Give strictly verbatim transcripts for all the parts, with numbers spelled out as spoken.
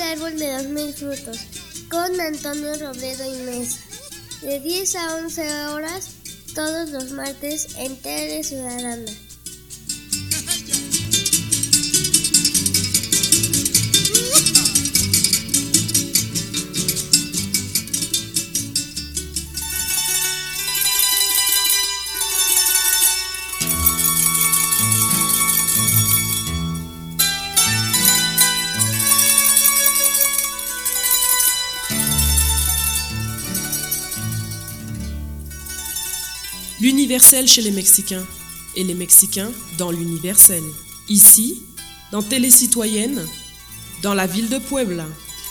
árbol de los mil frutos, con Antonio Robledo y Mesa, de diez a once horas, todos los martes en Tele Ciudadana. L'universel chez les Mexicains et les Mexicains dans l'universel. Ici, dans Télé Citoyenne, dans la ville de Puebla.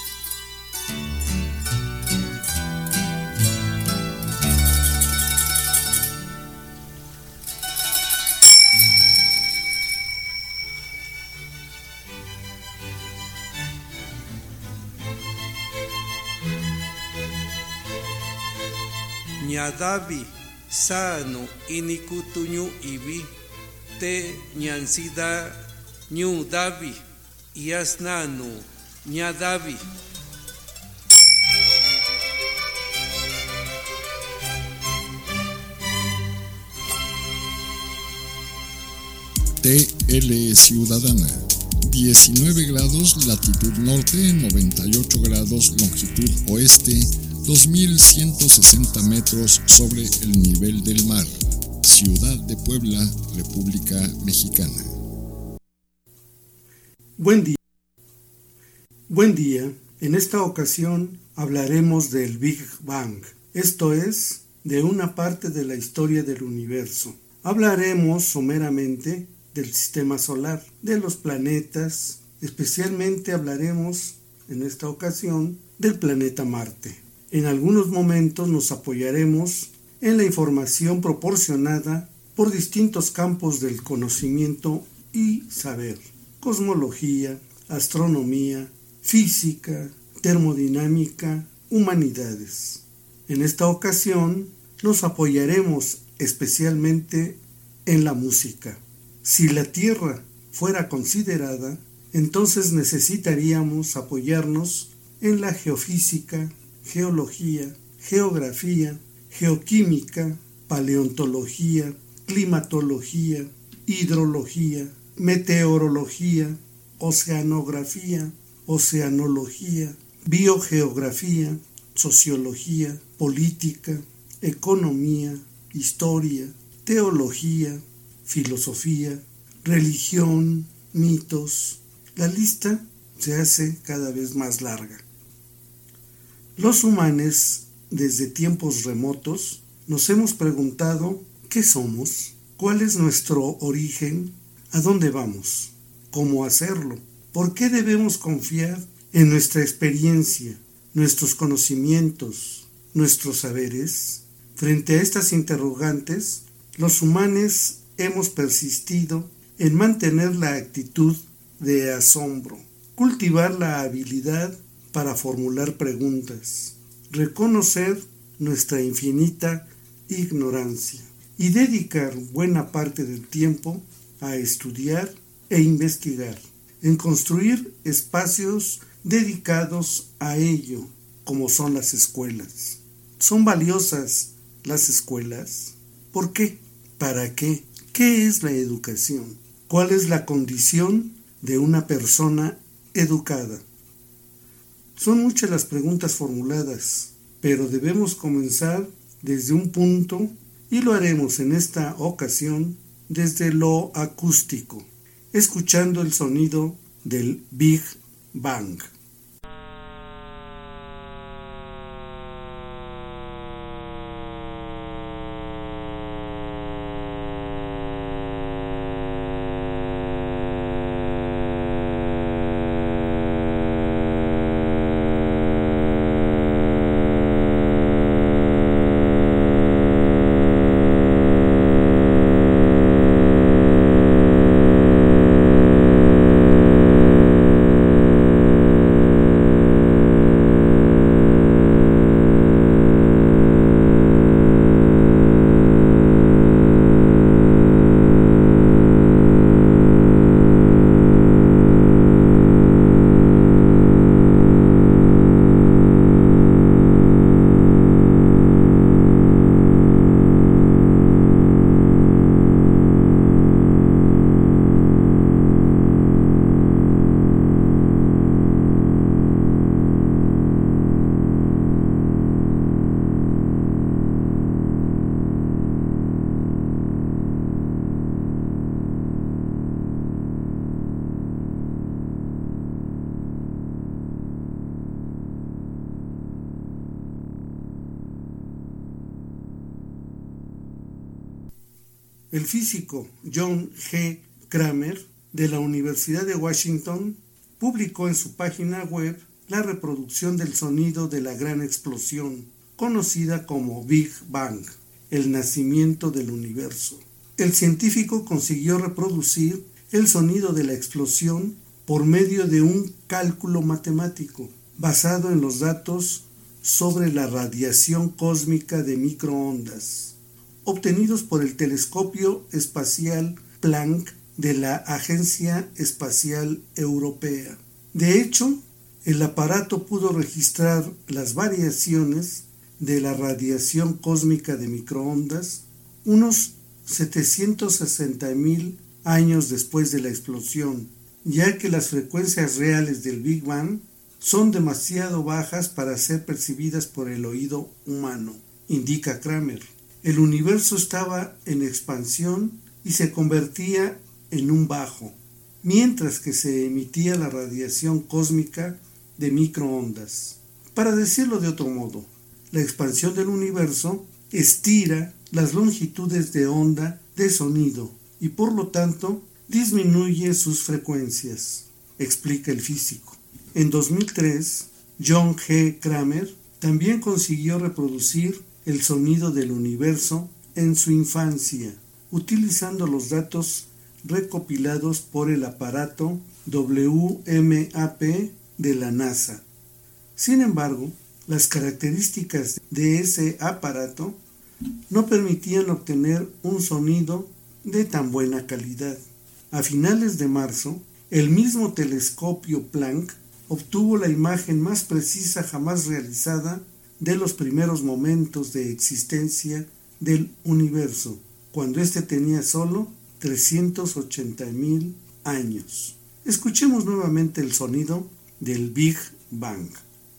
Ñadavi sano inikutuñu ibi te ñansida ñu davi yasnanu ñadavi. T L Ciudadana, diecinueve grados latitud norte, noventa y ocho grados longitud oeste, dos mil ciento sesenta metros sobre el nivel del mar. Ciudad de Puebla, República Mexicana. Buen día. Buen día. En esta ocasión hablaremos del Big Bang, esto es, de una parte de la historia del universo. Hablaremos someramente del sistema solar, de los planetas, especialmente hablaremos en esta ocasión del planeta Marte. En algunos momentos nos apoyaremos en la información proporcionada por distintos campos del conocimiento y saber: cosmología, astronomía, física, termodinámica, humanidades. En esta ocasión nos apoyaremos especialmente en la música. Si la Tierra fuera considerada, entonces necesitaríamos apoyarnos en la geofísica, geología, geografía, geoquímica, paleontología, climatología, hidrología, meteorología, oceanografía, oceanología, biogeografía, sociología, política, economía, historia, teología, filosofía, religión, mitos. La lista se hace cada vez más larga. Los humanos, desde tiempos remotos, nos hemos preguntado ¿qué somos? ¿Cuál es nuestro origen? ¿A dónde vamos? ¿Cómo hacerlo? ¿Por qué debemos confiar en nuestra experiencia, nuestros conocimientos, nuestros saberes? Frente a estas interrogantes, los humanos hemos persistido en mantener la actitud de asombro, cultivar la habilidad para formular preguntas, reconocer nuestra infinita ignorancia y dedicar buena parte del tiempo a estudiar e investigar, en construir espacios dedicados a ello, como son las escuelas. ¿Son valiosas las escuelas? ¿Por qué? ¿Para qué? ¿Qué es la educación? ¿Cuál es la condición de una persona educada? Son muchas las preguntas formuladas, pero debemos comenzar desde un punto y lo haremos en esta ocasión desde lo acústico, escuchando el sonido del Big Bang. El físico John G. Kramer de la Universidad de Washington publicó en su página web la reproducción del sonido de la gran explosión, conocida como Big Bang, el nacimiento del universo. El científico consiguió reproducir el sonido de la explosión por medio de un cálculo matemático basado en los datos sobre la radiación cósmica de microondas, obtenidos por el telescopio espacial Planck de la Agencia Espacial Europea. De hecho, el aparato pudo registrar las variaciones de la radiación cósmica de microondas unos setecientos sesenta mil años después de la explosión, ya que las frecuencias reales del Big Bang son demasiado bajas para ser percibidas por el oído humano, indica Kramer. El universo estaba en expansión y se convertía en un bajo, mientras que se emitía la radiación cósmica de microondas. Para decirlo de otro modo, la expansión del universo estira las longitudes de onda de sonido y por lo tanto disminuye sus frecuencias, explica el físico. En dos mil tres, John G. Kramer también consiguió reproducir el sonido del universo en su infancia, utilizando los datos recopilados por el aparato W M A P de la NASA. Sin embargo, las características de ese aparato no permitían obtener un sonido de tan buena calidad. A finales de marzo, el mismo telescopio Planck obtuvo la imagen más precisa jamás realizada de los primeros momentos de existencia del universo, cuando éste tenía solo trescientos ochenta mil años. Escuchemos nuevamente el sonido del Big Bang.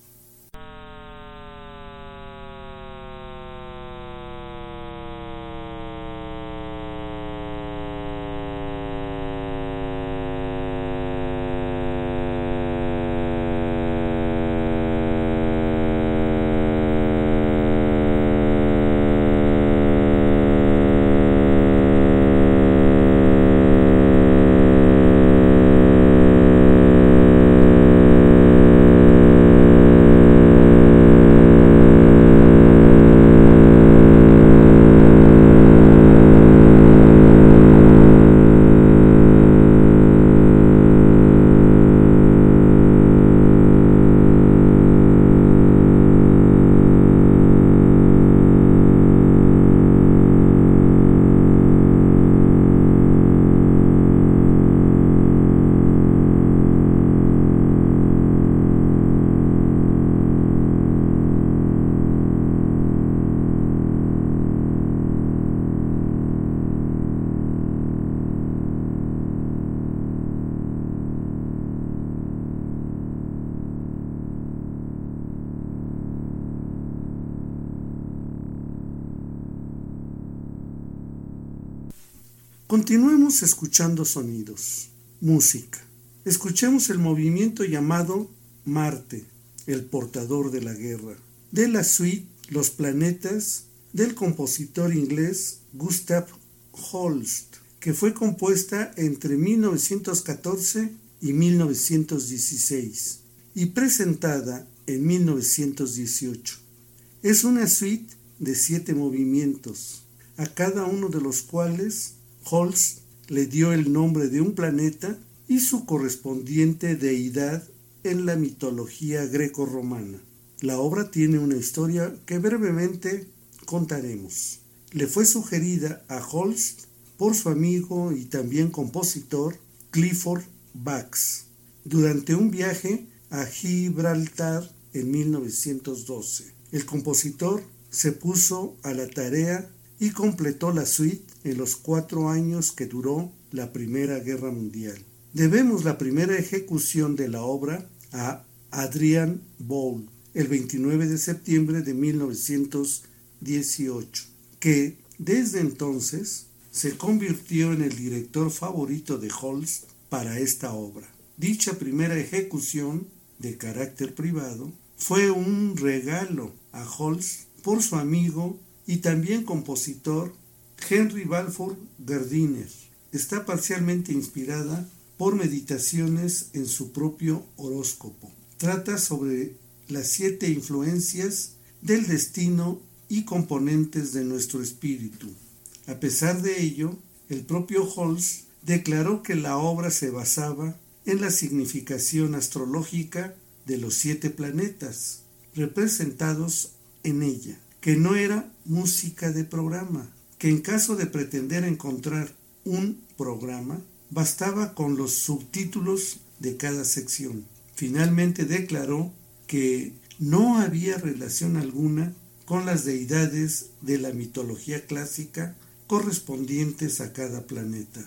Continuemos escuchando sonidos, música. Escuchemos el movimiento llamado Marte, el portador de la guerra, de la suite Los planetas del compositor inglés Gustav Holst, que fue compuesta entre mil novecientos catorce y mil novecientos dieciséis y presentada en mil novecientos dieciocho. Es una suite de siete movimientos, a cada uno de los cuales Holst le dio el nombre de un planeta y su correspondiente deidad en la mitología greco-romana. La obra tiene una historia que brevemente contaremos. Le fue sugerida a Holst por su amigo y también compositor Clifford Bax durante un viaje a Gibraltar en mil novecientos doce. El compositor se puso a la tarea y completó la suite en los cuatro años que duró la Primera Guerra Mundial. Debemos la primera ejecución de la obra a Adrian Boule el veintinueve de septiembre de mil novecientos dieciocho, que desde entonces se convirtió en el director favorito de Holst para esta obra. Dicha primera ejecución, de carácter privado, fue un regalo a Holst por su amigo y también compositor Henry Balfour Gardiner. Está parcialmente inspirada por meditaciones en su propio horóscopo. Trata sobre las siete influencias del destino y componentes de nuestro espíritu. A pesar de ello, el propio Holst declaró que la obra se basaba en la significación astrológica de los siete planetas representados en ella, que no era música de programa, que en caso de pretender encontrar un programa, bastaba con los subtítulos de cada sección. Finalmente declaró que no había relación alguna con las deidades de la mitología clásica correspondientes a cada planeta.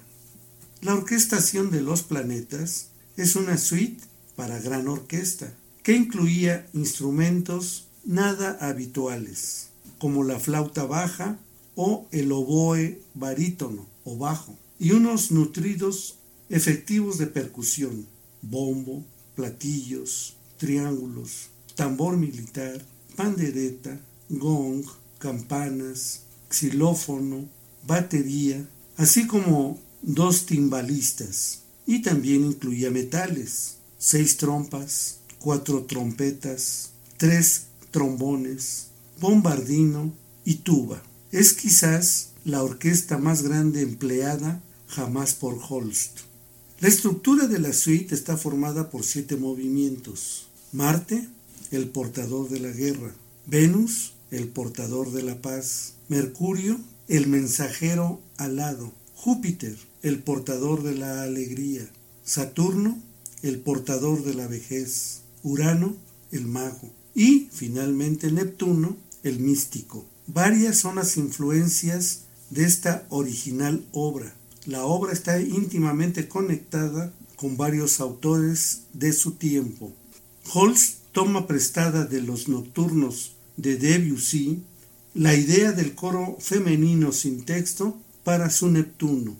La orquestación de los planetas es una suite para gran orquesta, que incluía instrumentos nada habituales, como la flauta baja o el oboe barítono o bajo, y unos nutridos efectivos de percusión, bombo, platillos, triángulos, tambor militar, pandereta, gong, campanas, xilófono, batería, así como dos timbalistas, y también incluía metales, seis trompas, cuatro trompetas, tres trombones, bombardino y tuba. Es quizás la orquesta más grande empleada jamás por Holst. La estructura de la suite está formada por siete movimientos. Marte, el portador de la guerra. Venus, el portador de la paz. Mercurio, el mensajero alado. Júpiter, el portador de la alegría. Saturno, el portador de la vejez. Urano, el mago. Y, finalmente, Neptuno, el místico. Varias son las influencias de esta original obra. La obra está íntimamente conectada con varios autores de su tiempo. Holst toma prestada de los nocturnos de Debussy la idea del coro femenino sin texto para su Neptuno.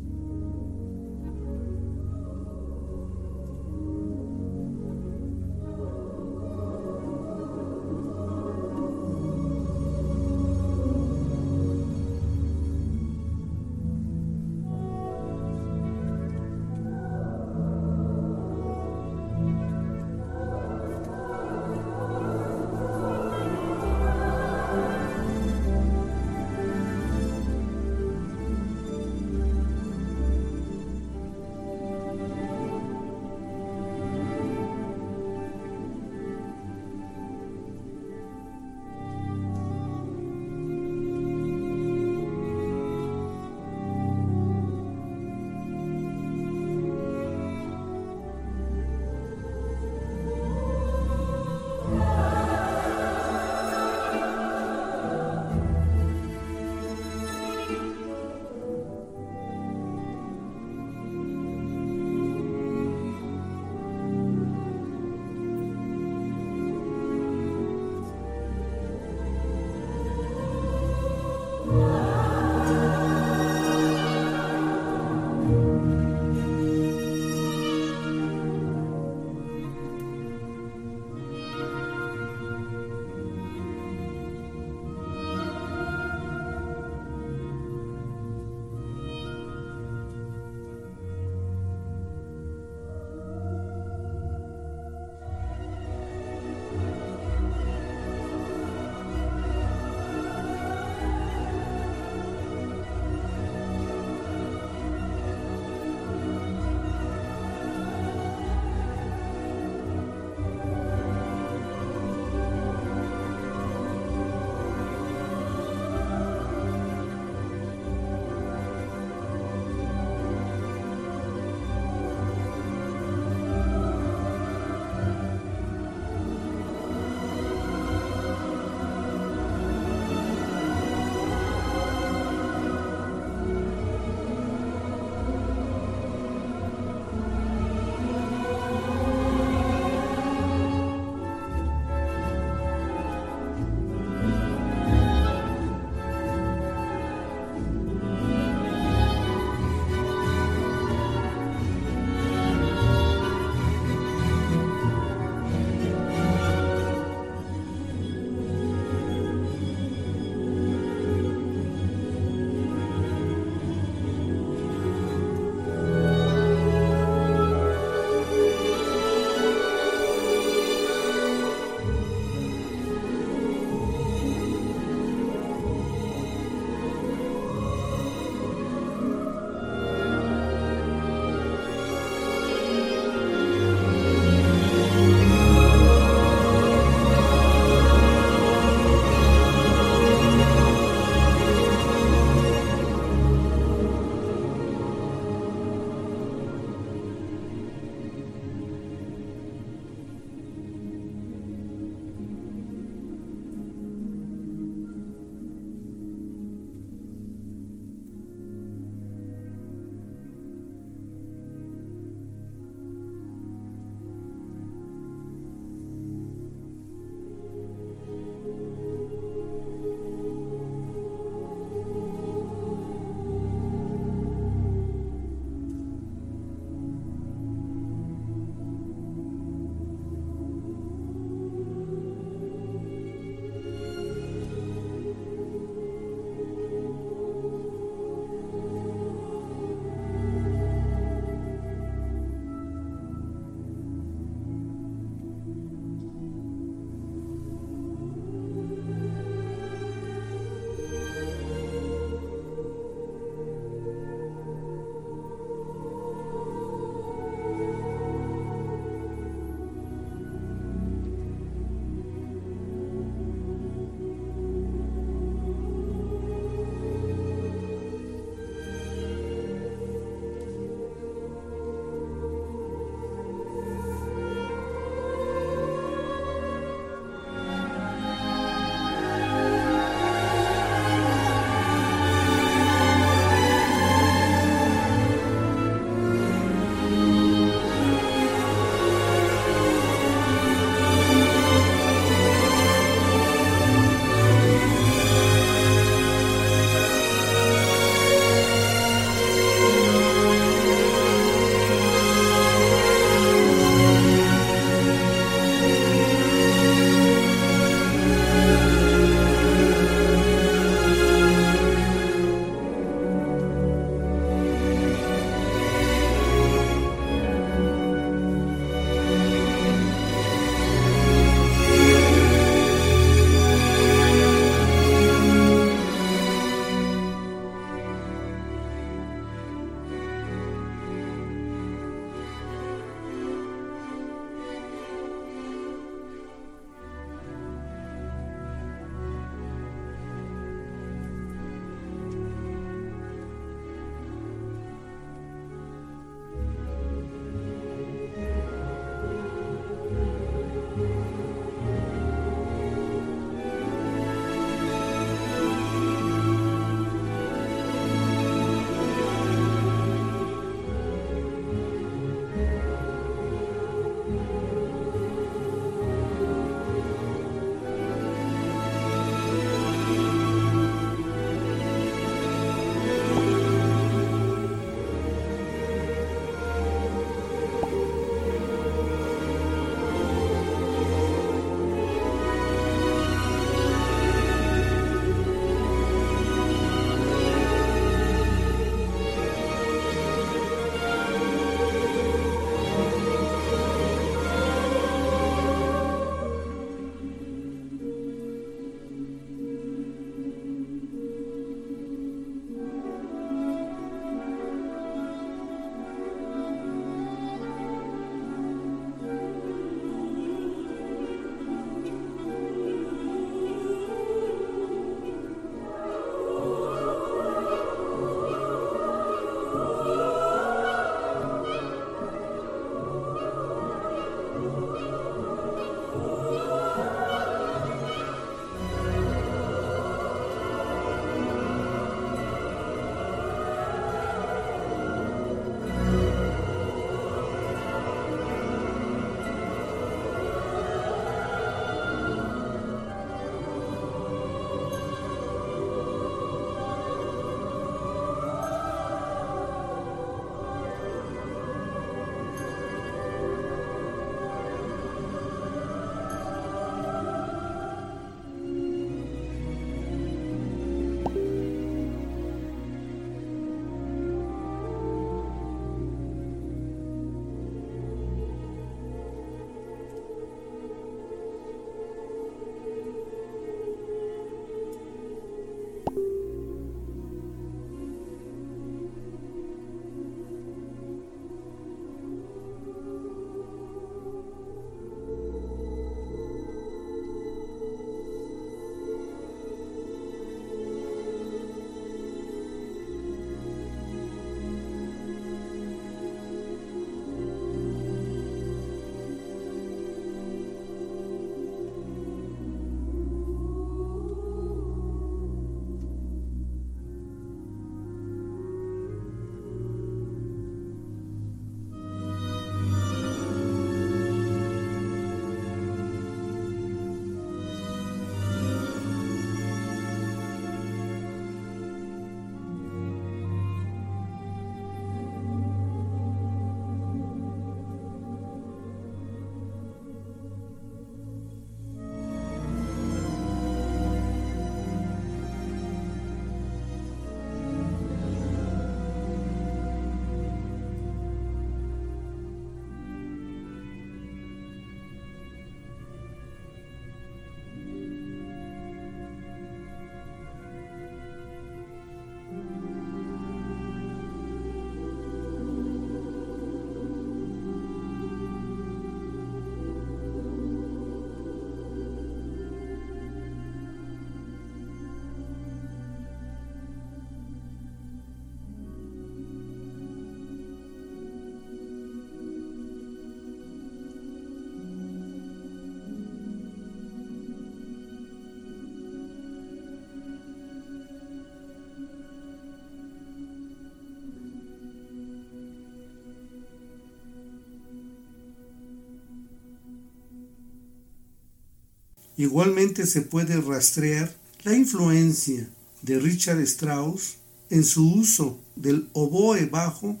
Igualmente se puede rastrear la influencia de Richard Strauss en su uso del oboe bajo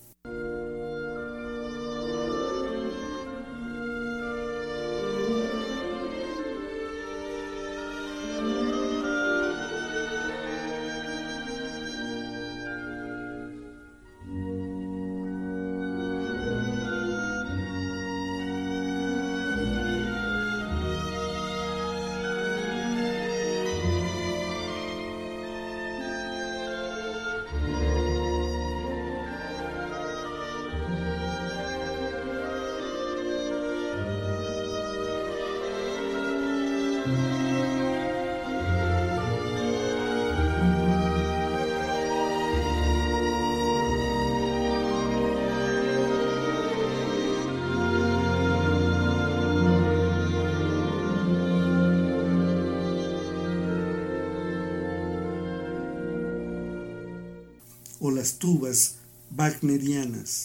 o las tubas wagnerianas.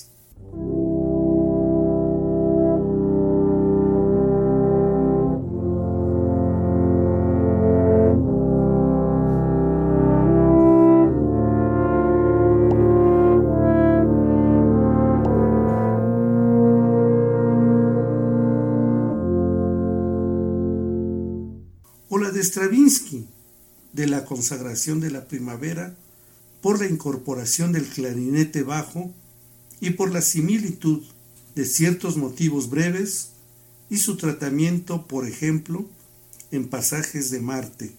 O la de Stravinsky, de la consagración de la primavera, por la incorporación del clarinete bajo y por la similitud de ciertos motivos breves y su tratamiento, por ejemplo, en pasajes de Marte.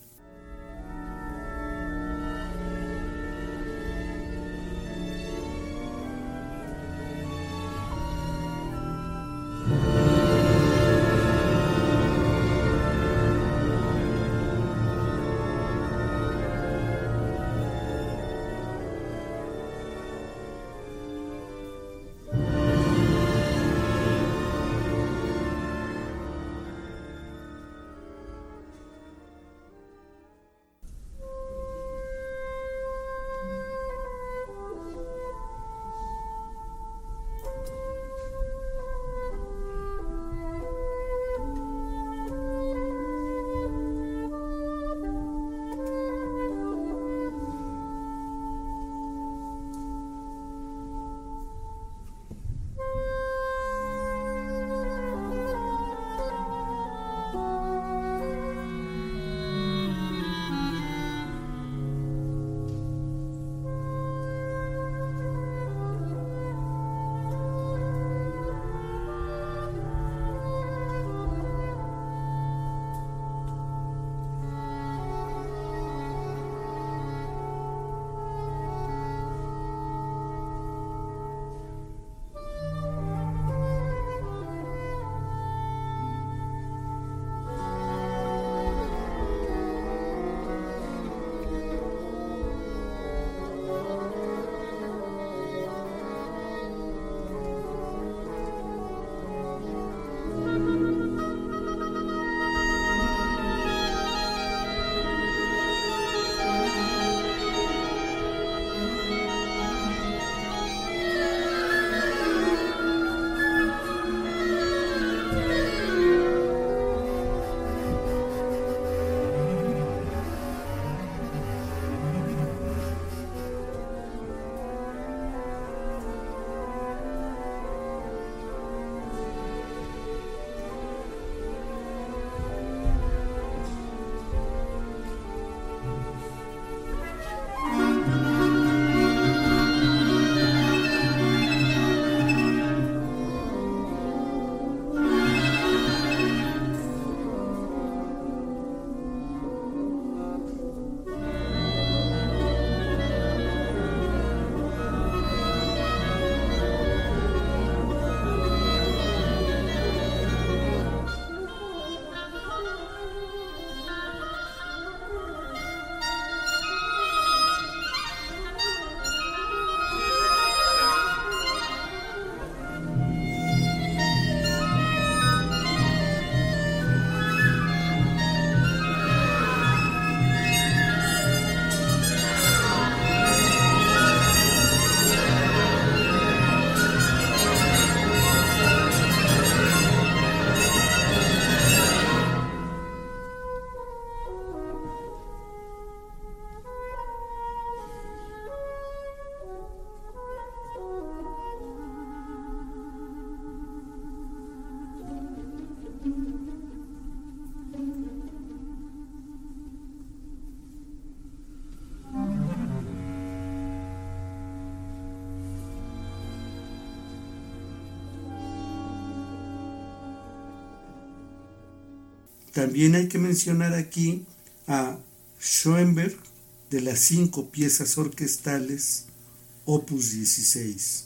También hay que mencionar aquí a Schoenberg de las cinco piezas orquestales Opus dieciséis.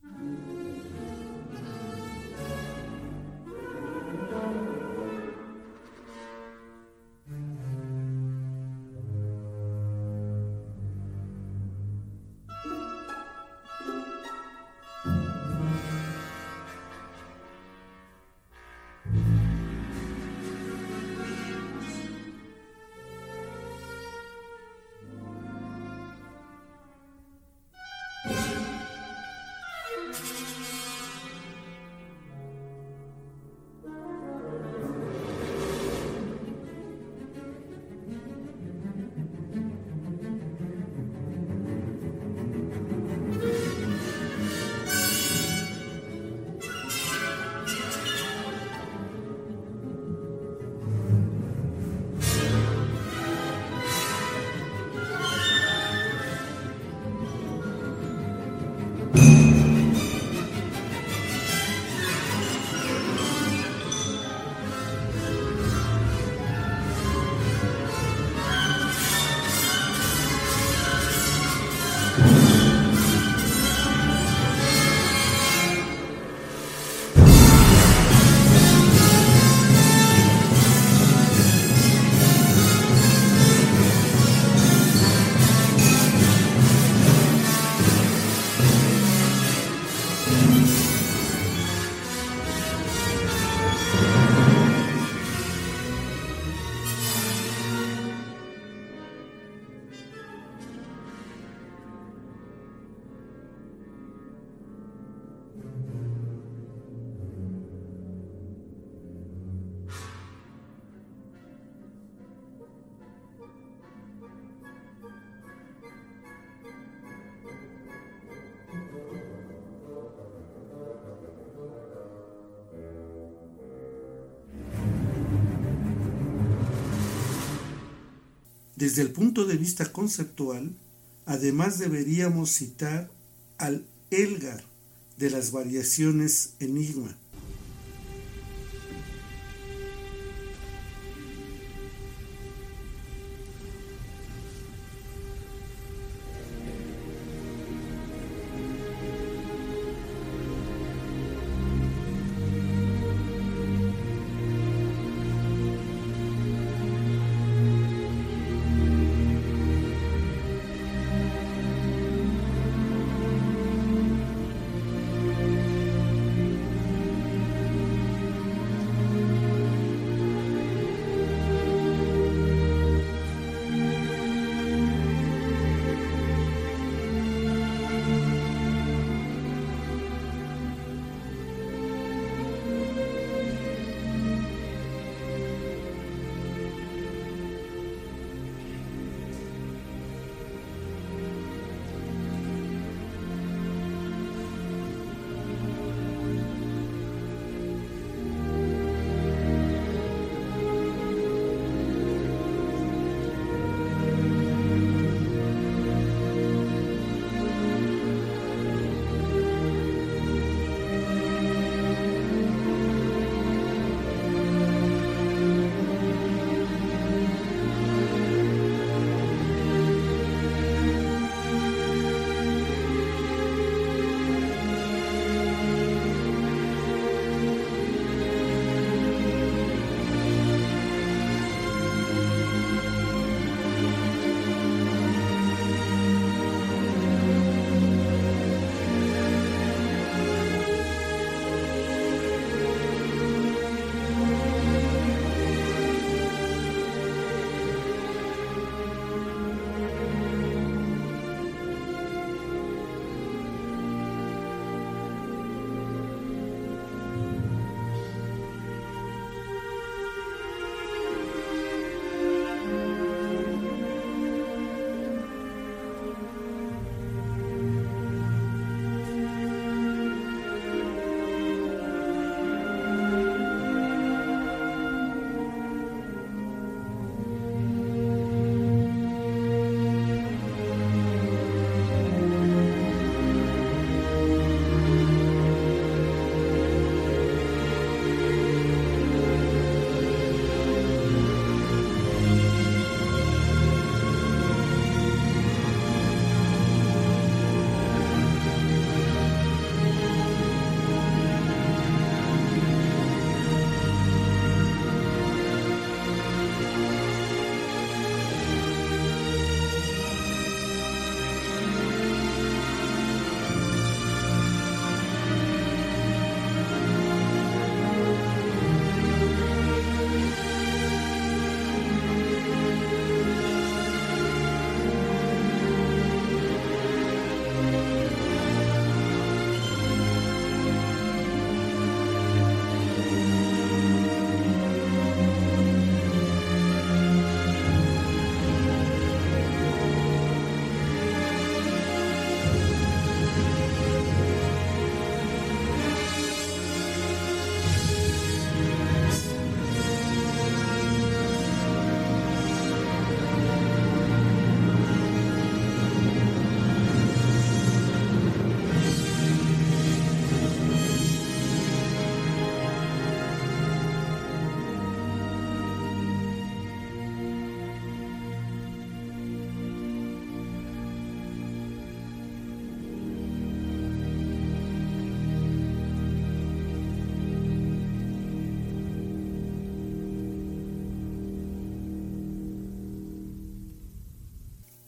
Desde el punto de vista conceptual, además deberíamos citar al Elgar de las variaciones Enigma.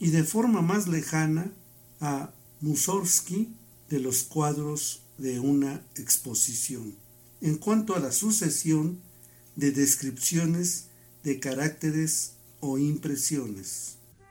y de forma más lejana a Mussorgsky de los cuadros de una exposición. En cuanto a la sucesión de descripciones de caracteres o impresiones.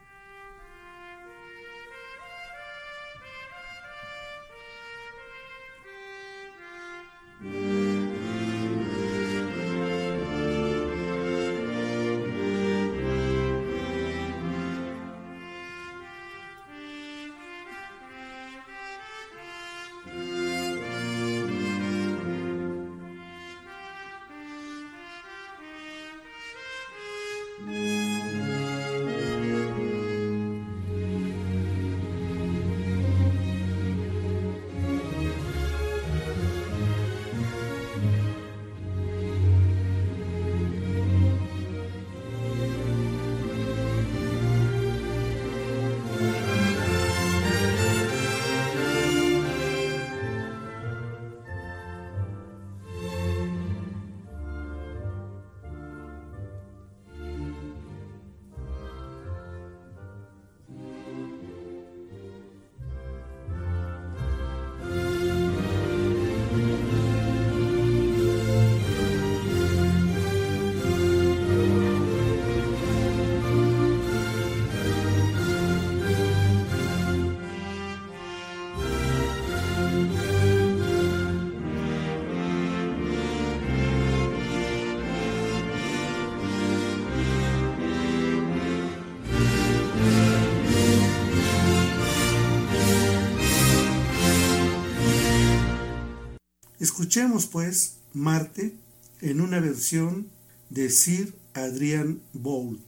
Escuchemos pues Marte en una versión de Sir Adrian Boult.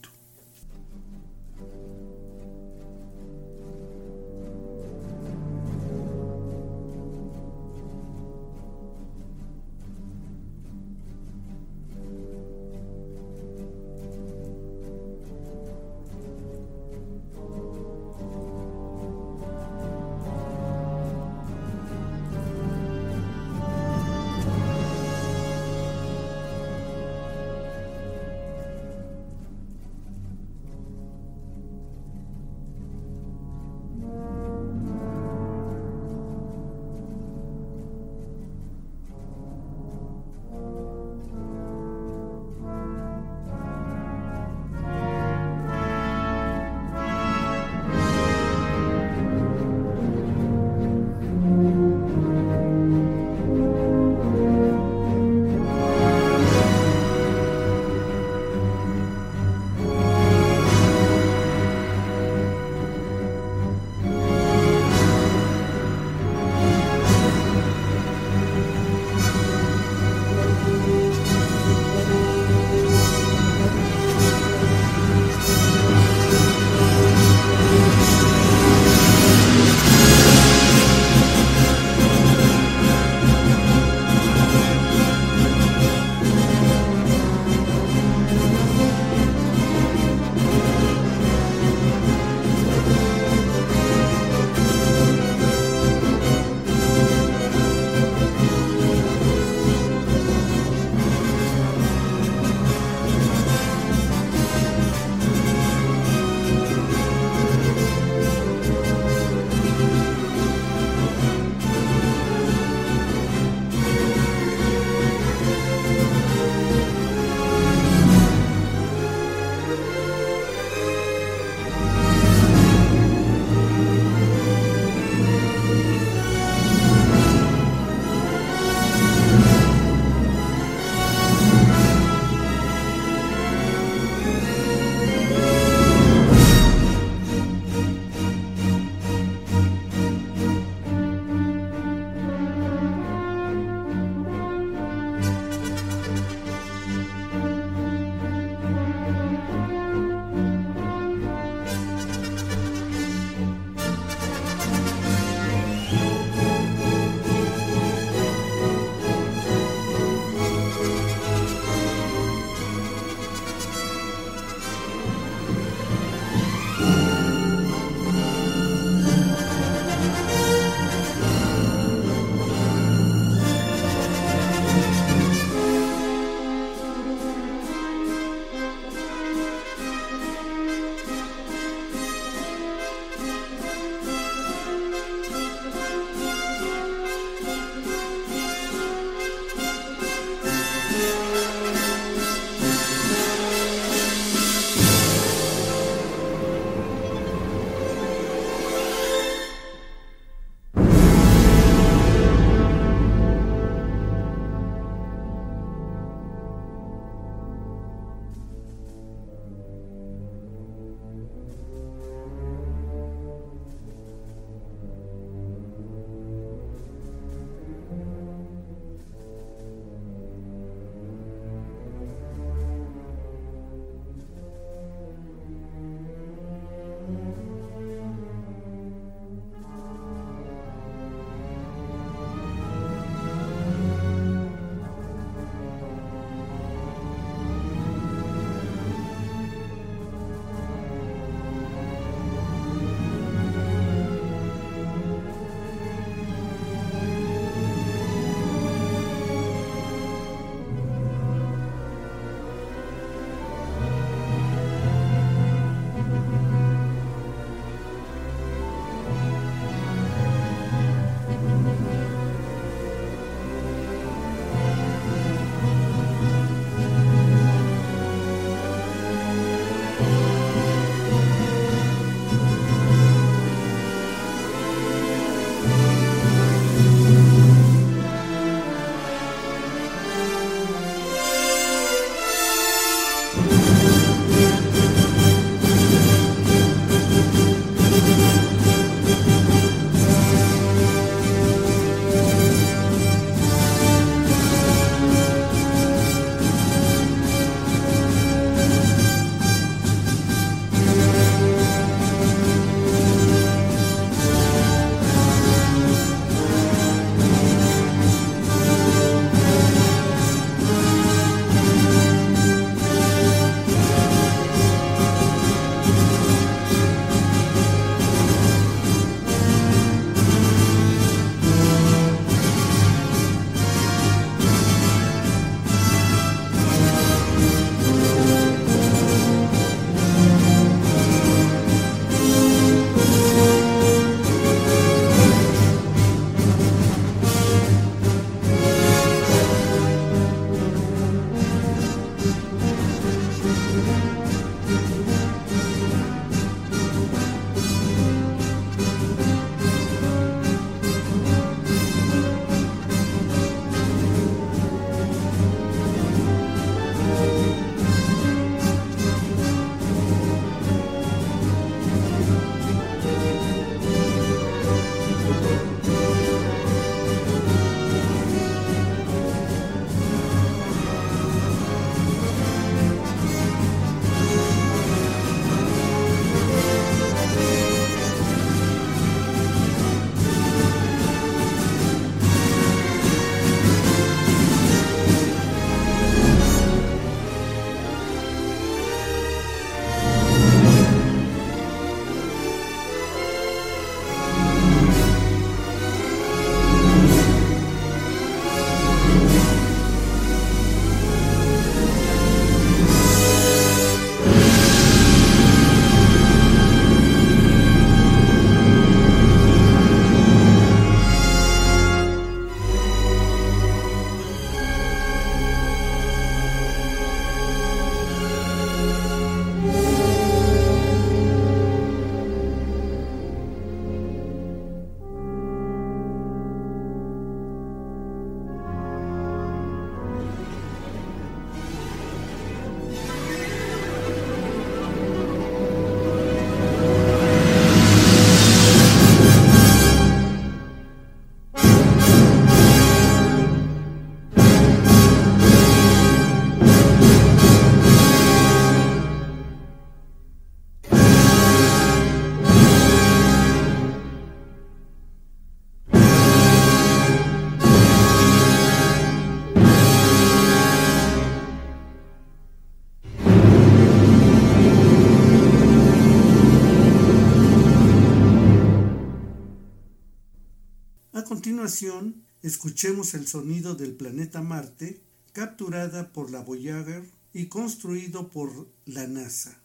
A continuación, escuchemos el sonido del planeta Marte, capturada por la Voyager y construido por la NASA.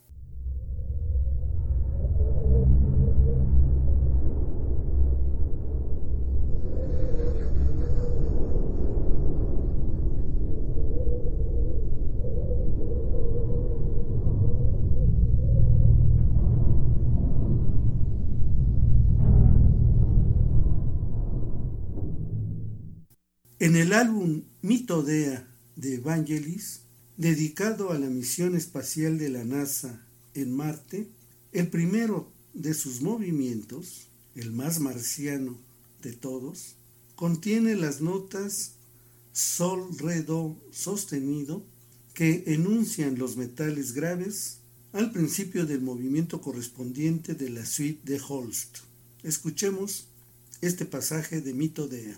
En el álbum Mythodea de Vangelis, dedicado a la misión espacial de la NASA en Marte, el primero de sus movimientos, el más marciano de todos, contiene las notas sol, re, do sostenido que enuncian los metales graves al principio del movimiento correspondiente de la suite de Holst. Escuchemos este pasaje de Mythodea.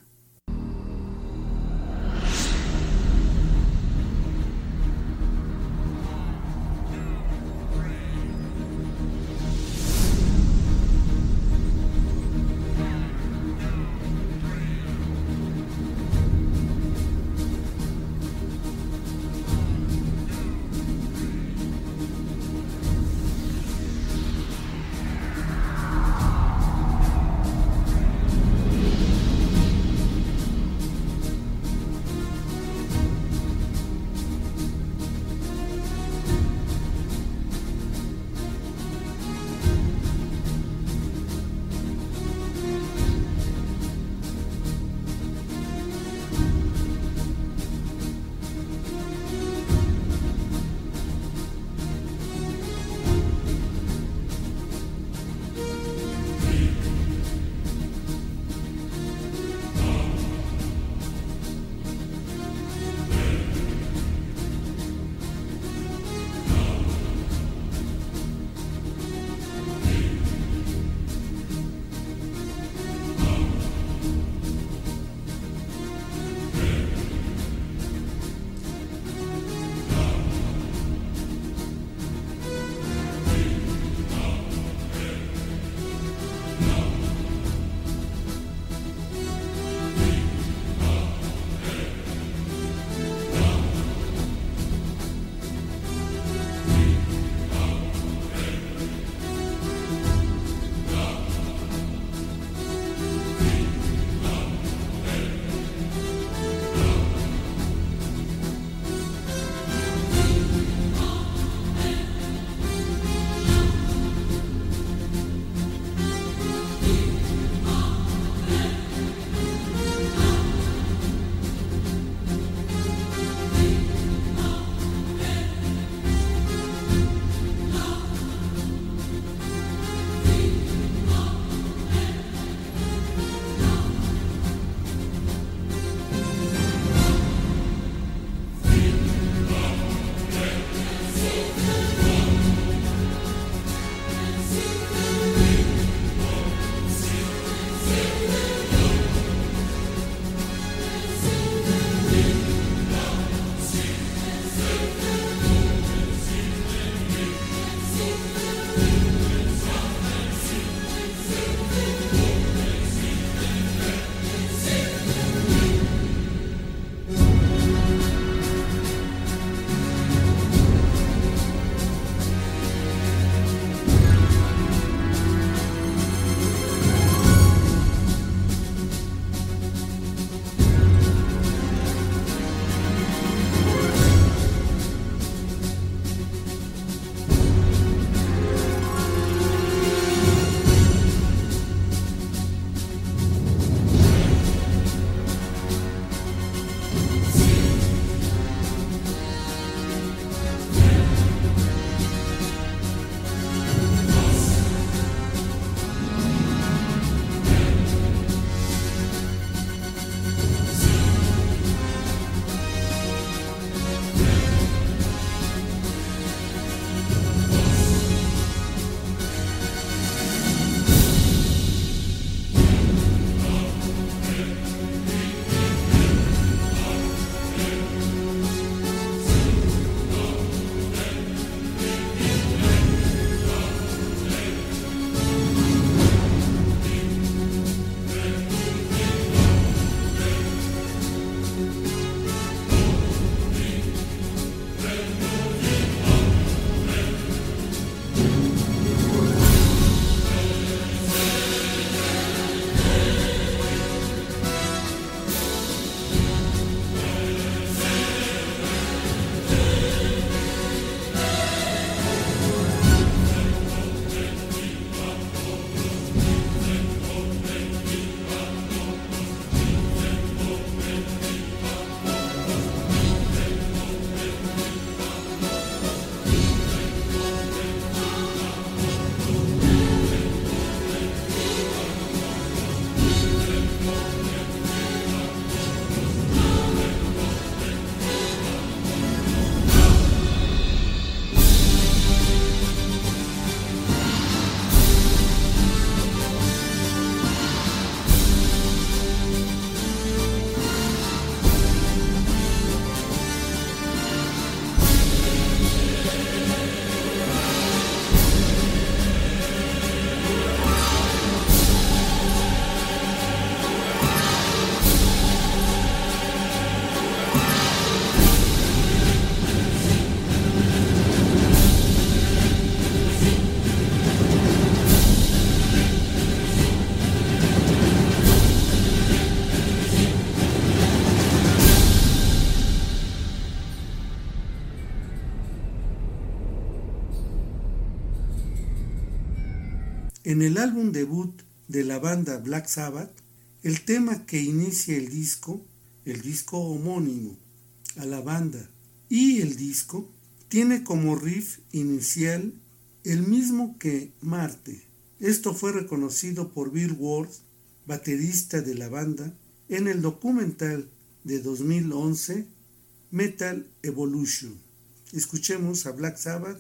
En el álbum debut de la banda Black Sabbath, el tema que inicia el disco, el disco homónimo a la banda y el disco, tiene como riff inicial el mismo que Marte. Esto fue reconocido por Bill Ward, baterista de la banda, en el documental de dos mil once Metal Evolution. Escuchemos a Black Sabbath.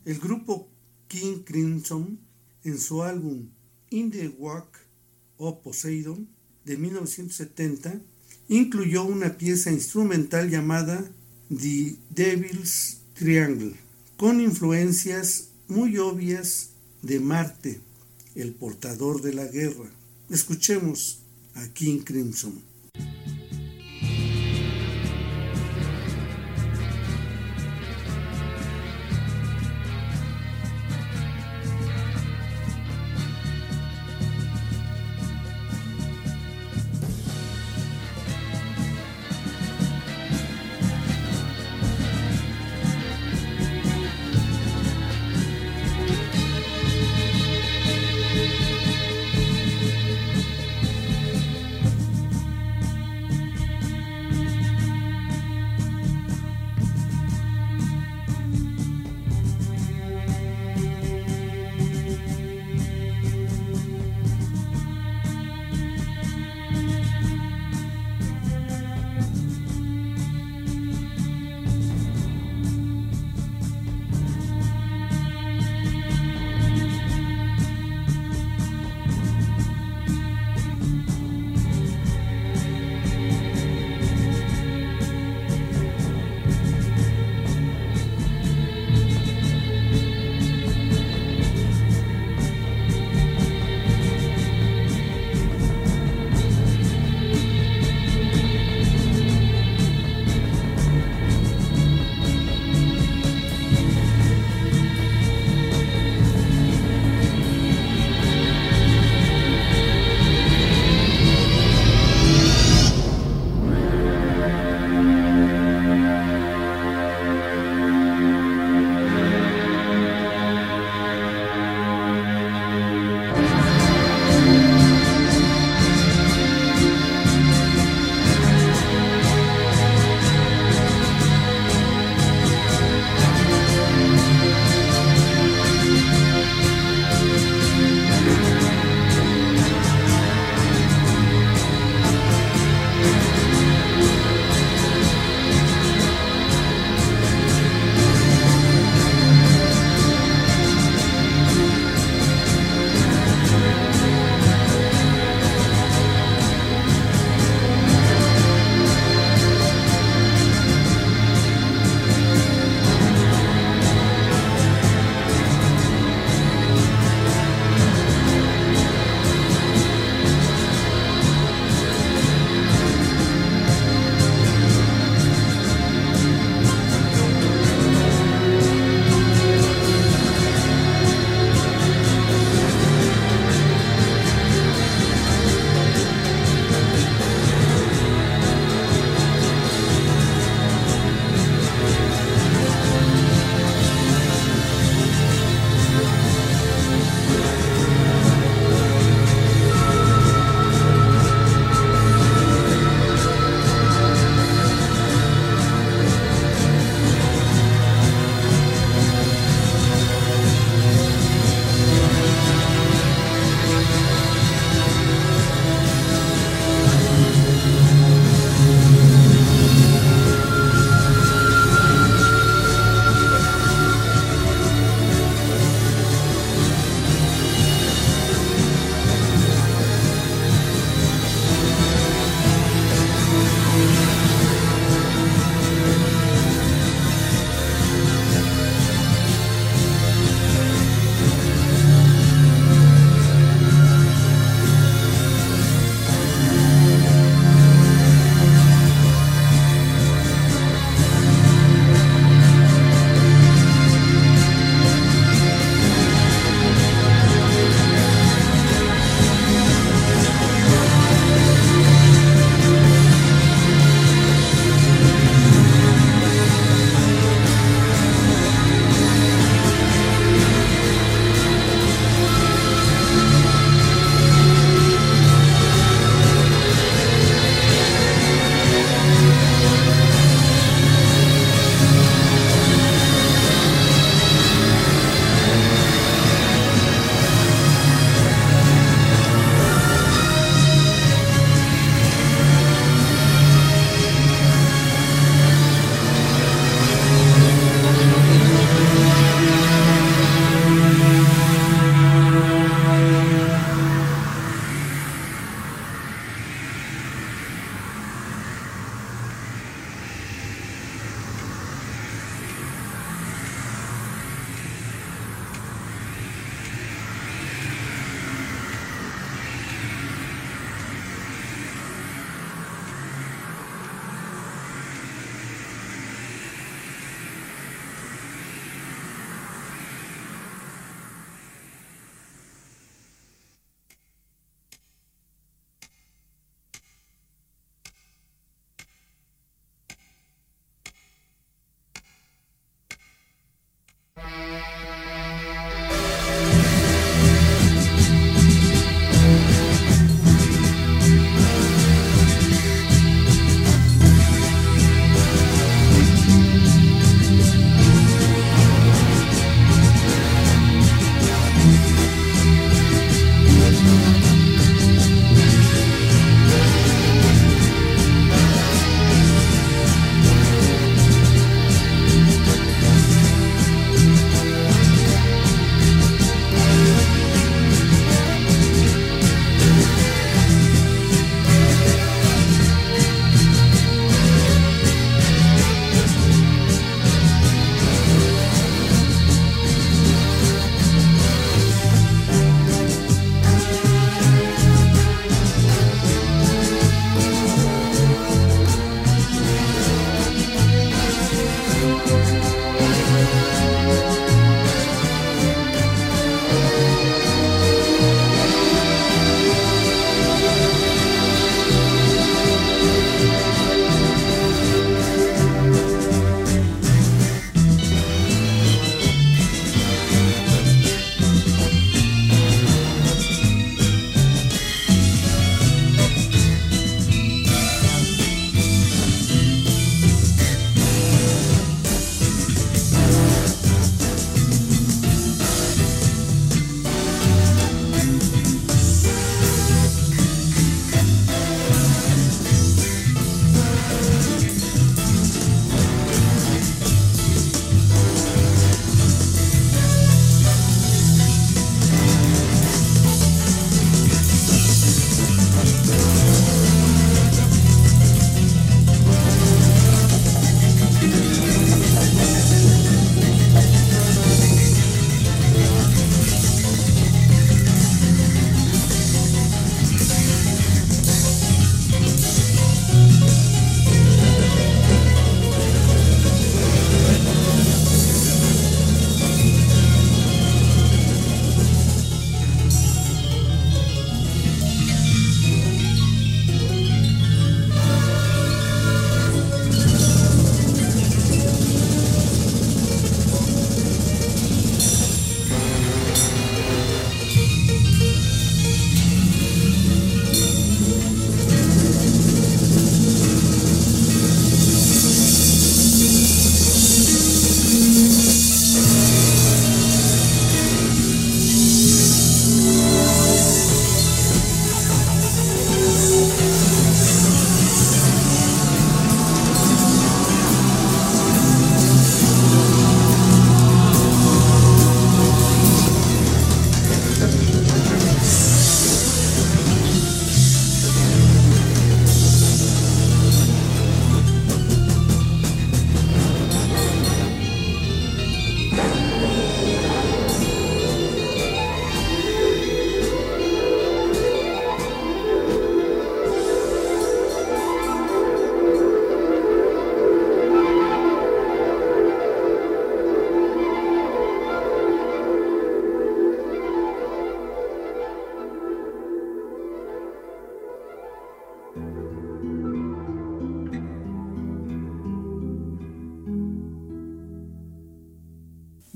El grupo King Crimson, en su álbum In the Wake of Poseidon de mil novecientos setenta, incluyó una pieza instrumental llamada The Devil's Triangle, con influencias muy obvias de Marte, el portador de la guerra. Escuchemos a King Crimson.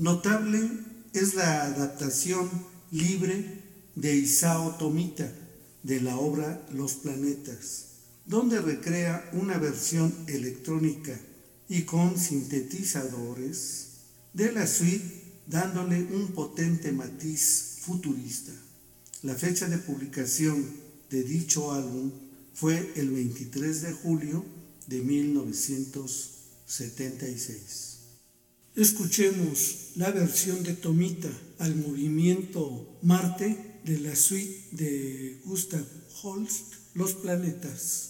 Notable es la adaptación libre de Isao Tomita de la obra Los Planetas, donde recrea una versión electrónica y con sintetizadores de la suite, dándole un potente matiz futurista. La fecha de publicación de dicho álbum fue el veintitrés de julio de mil novecientos setenta y seis. Escuchemos la versión de Tomita al movimiento Marte de la suite de Gustav Holst, Los Planetas.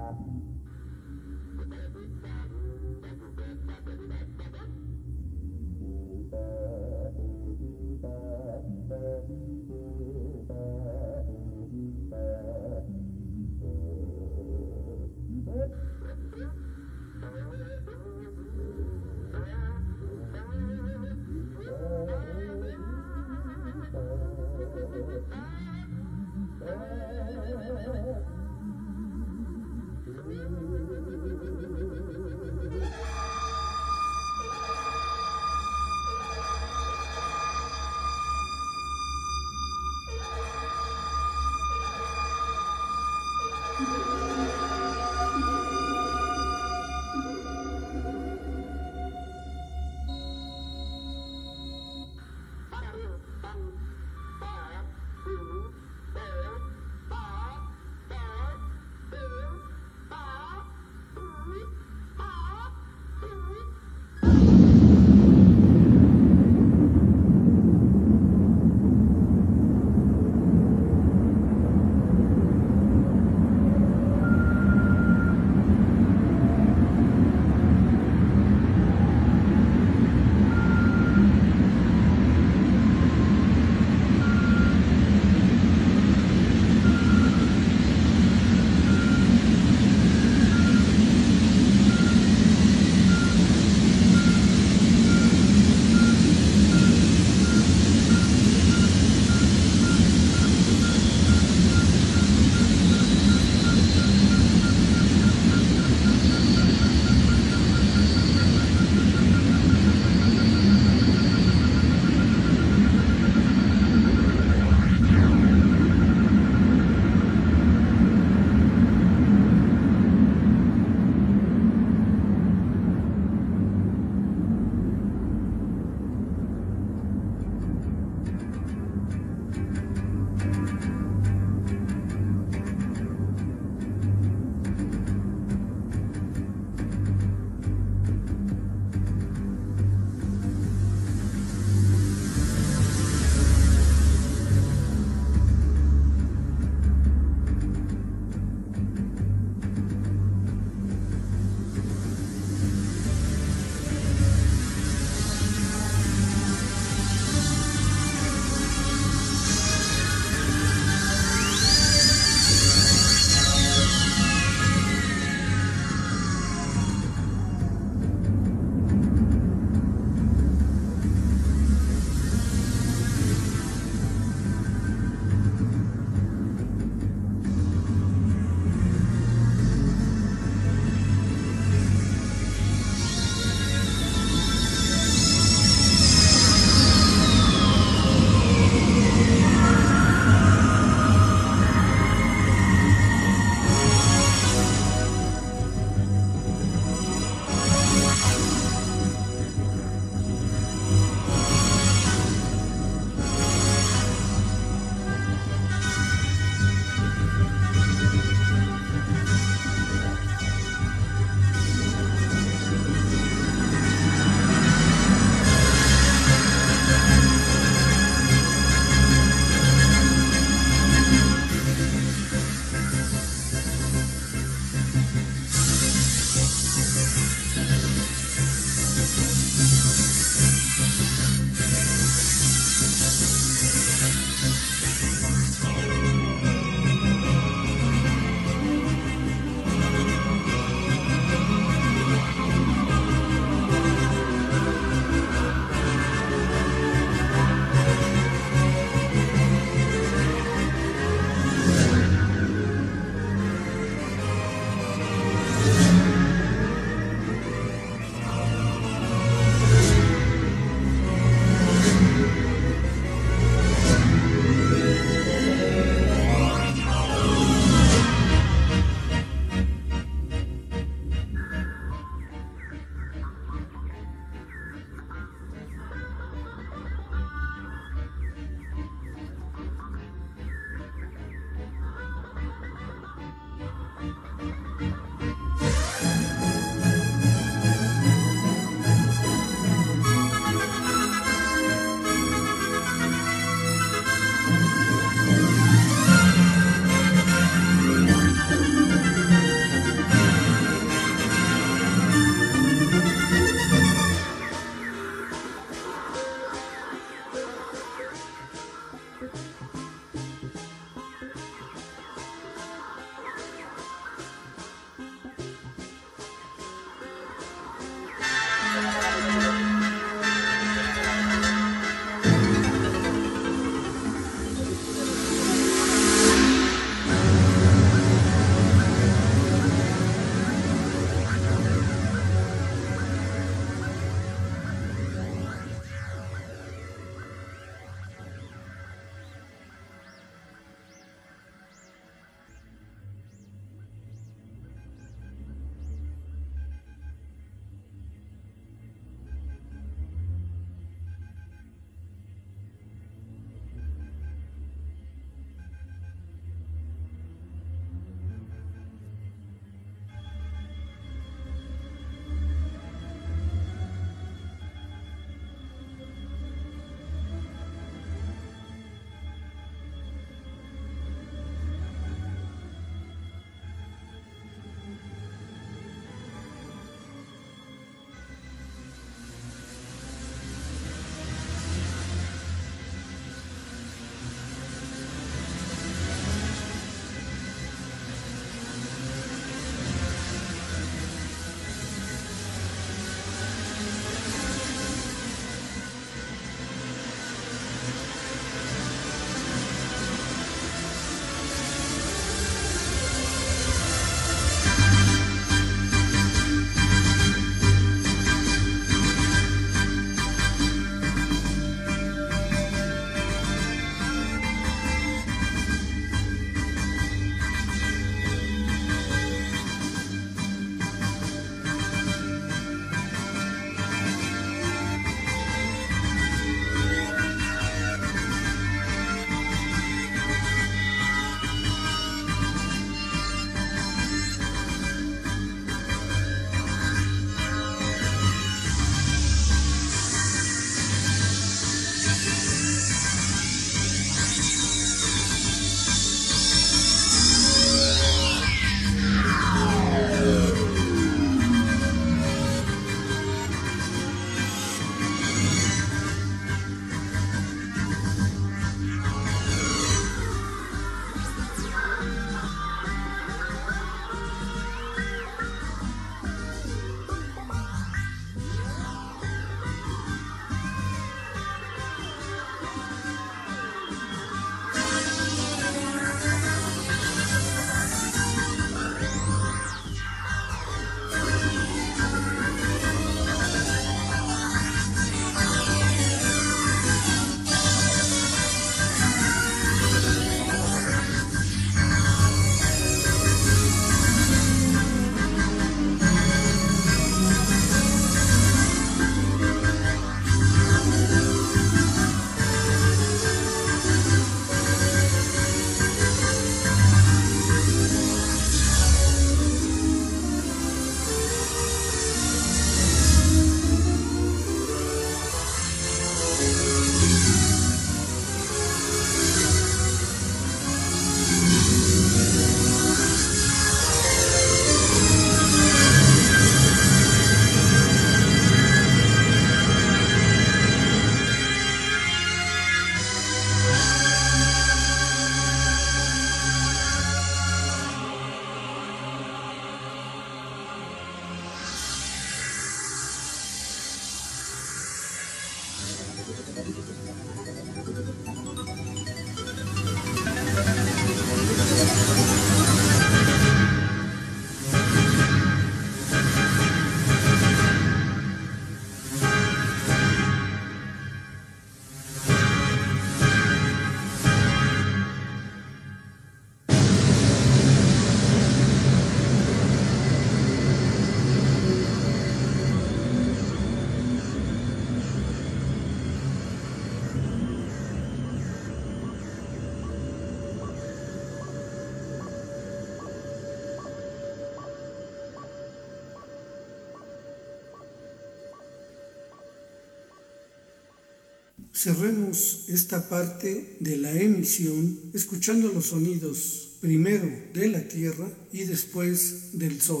Cerremos esta parte de la emisión escuchando los sonidos primero de la Tierra y después del Sol.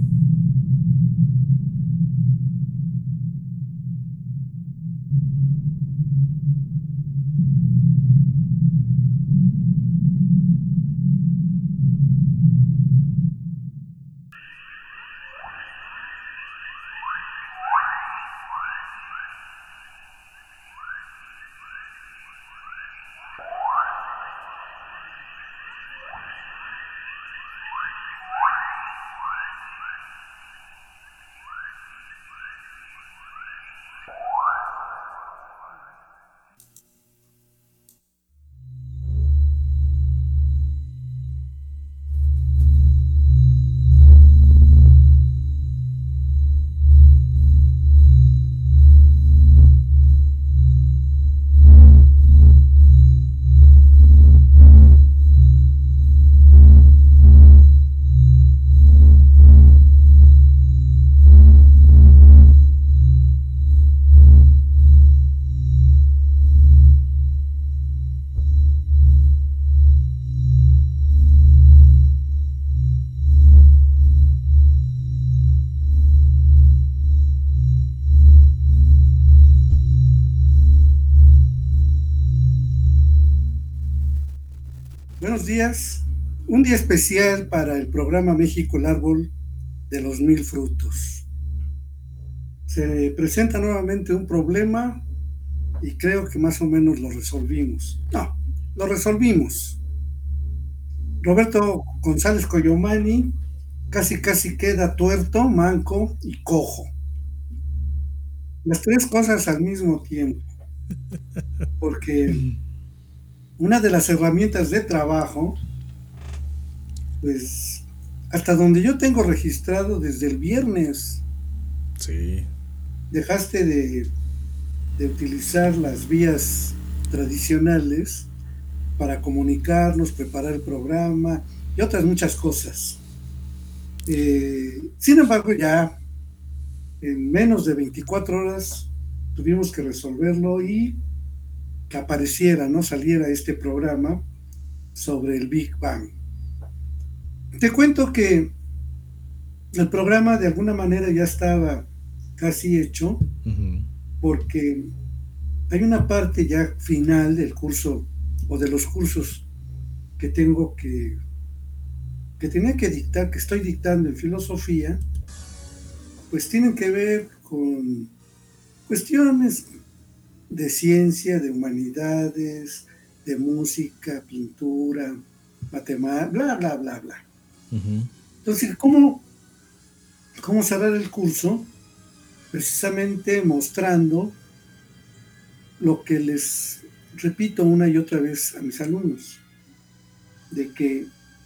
Buenos días, un día especial para el programa México, el árbol de los mil frutos. Se presenta nuevamente un problema y creo que más o menos lo resolvimos. No, lo resolvimos. Roberto González Coyomani casi casi queda tuerto, manco y cojo. Las tres cosas al mismo tiempo. Porque una de las herramientas de trabajo, pues hasta donde yo tengo registrado desde el viernes, sí, dejaste de, de utilizar las vías tradicionales para comunicarnos, preparar el programa y otras muchas cosas. Eh, sin embargo, ya en menos de veinticuatro horas tuvimos que resolverlo y que apareciera, ¿no? Saliera este programa sobre el Big Bang. Te cuento que el programa de alguna manera ya estaba casi hecho, uh-huh. porque hay una parte ya final del curso o de los cursos que tengo que que tenía que dictar, que estoy dictando en filosofía, pues tienen que ver con cuestiones de ciencia, de humanidades, de música, pintura, matemática, bla, bla, bla, bla. Uh-huh. Entonces, ¿cómo, ¿cómo cerrar el curso? Precisamente mostrando lo que les repito una y otra vez a mis alumnos, de que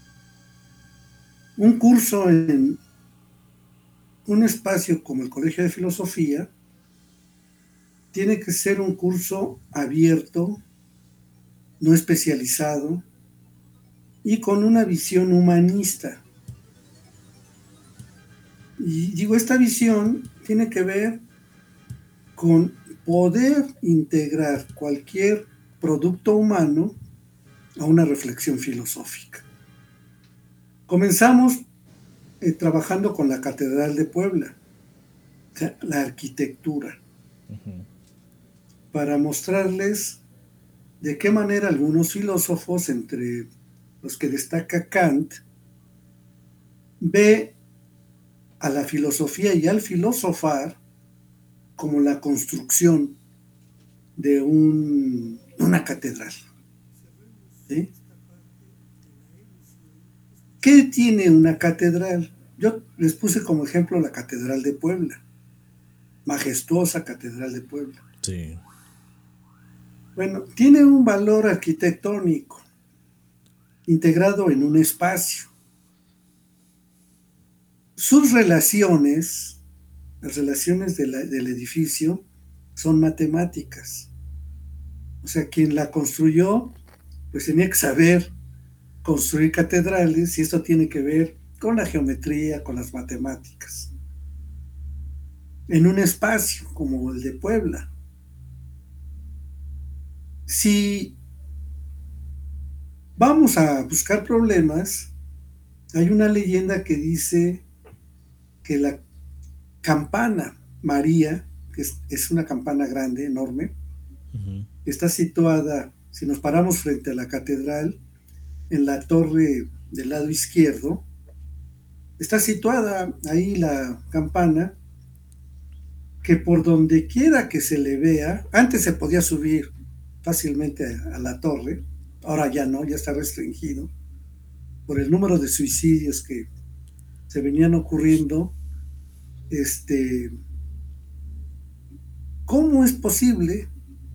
un curso en un espacio como el Colegio de Filosofía tiene que ser un curso abierto, no especializado y con una visión humanista. Y digo, esta visión tiene que ver con poder integrar cualquier producto humano a una reflexión filosófica. Comenzamos eh, trabajando con la Catedral de Puebla, o sea, la arquitectura. Uh-huh. Para mostrarles de qué manera algunos filósofos, entre los que destaca Kant, ve a la filosofía y al filosofar como la construcción de un, una catedral. ¿Sí? ¿Qué tiene una catedral? Yo les puse como ejemplo la Catedral de Puebla, majestuosa Catedral de Puebla. Sí. Bueno, tiene un valor arquitectónico integrado en un espacio. Sus relaciones, las relaciones de la, del edificio, son matemáticas. O sea, quien la construyó, pues tenía que saber construir catedrales, y esto tiene que ver con la geometría, con las matemáticas. En un espacio como el de Puebla. si vamos a buscar problemas, hay una leyenda que dice que la campana María, que es, es una campana grande, enorme, uh-huh. Está situada, si nos paramos frente a la catedral, en la torre del lado izquierdo, está situada ahí la campana, que por donde quiera que se le vea, antes se podía subir fácilmente a, a la torre, ahora ya no, ya está restringido, por el número de suicidios que se venían ocurriendo. Este, ¿cómo es posible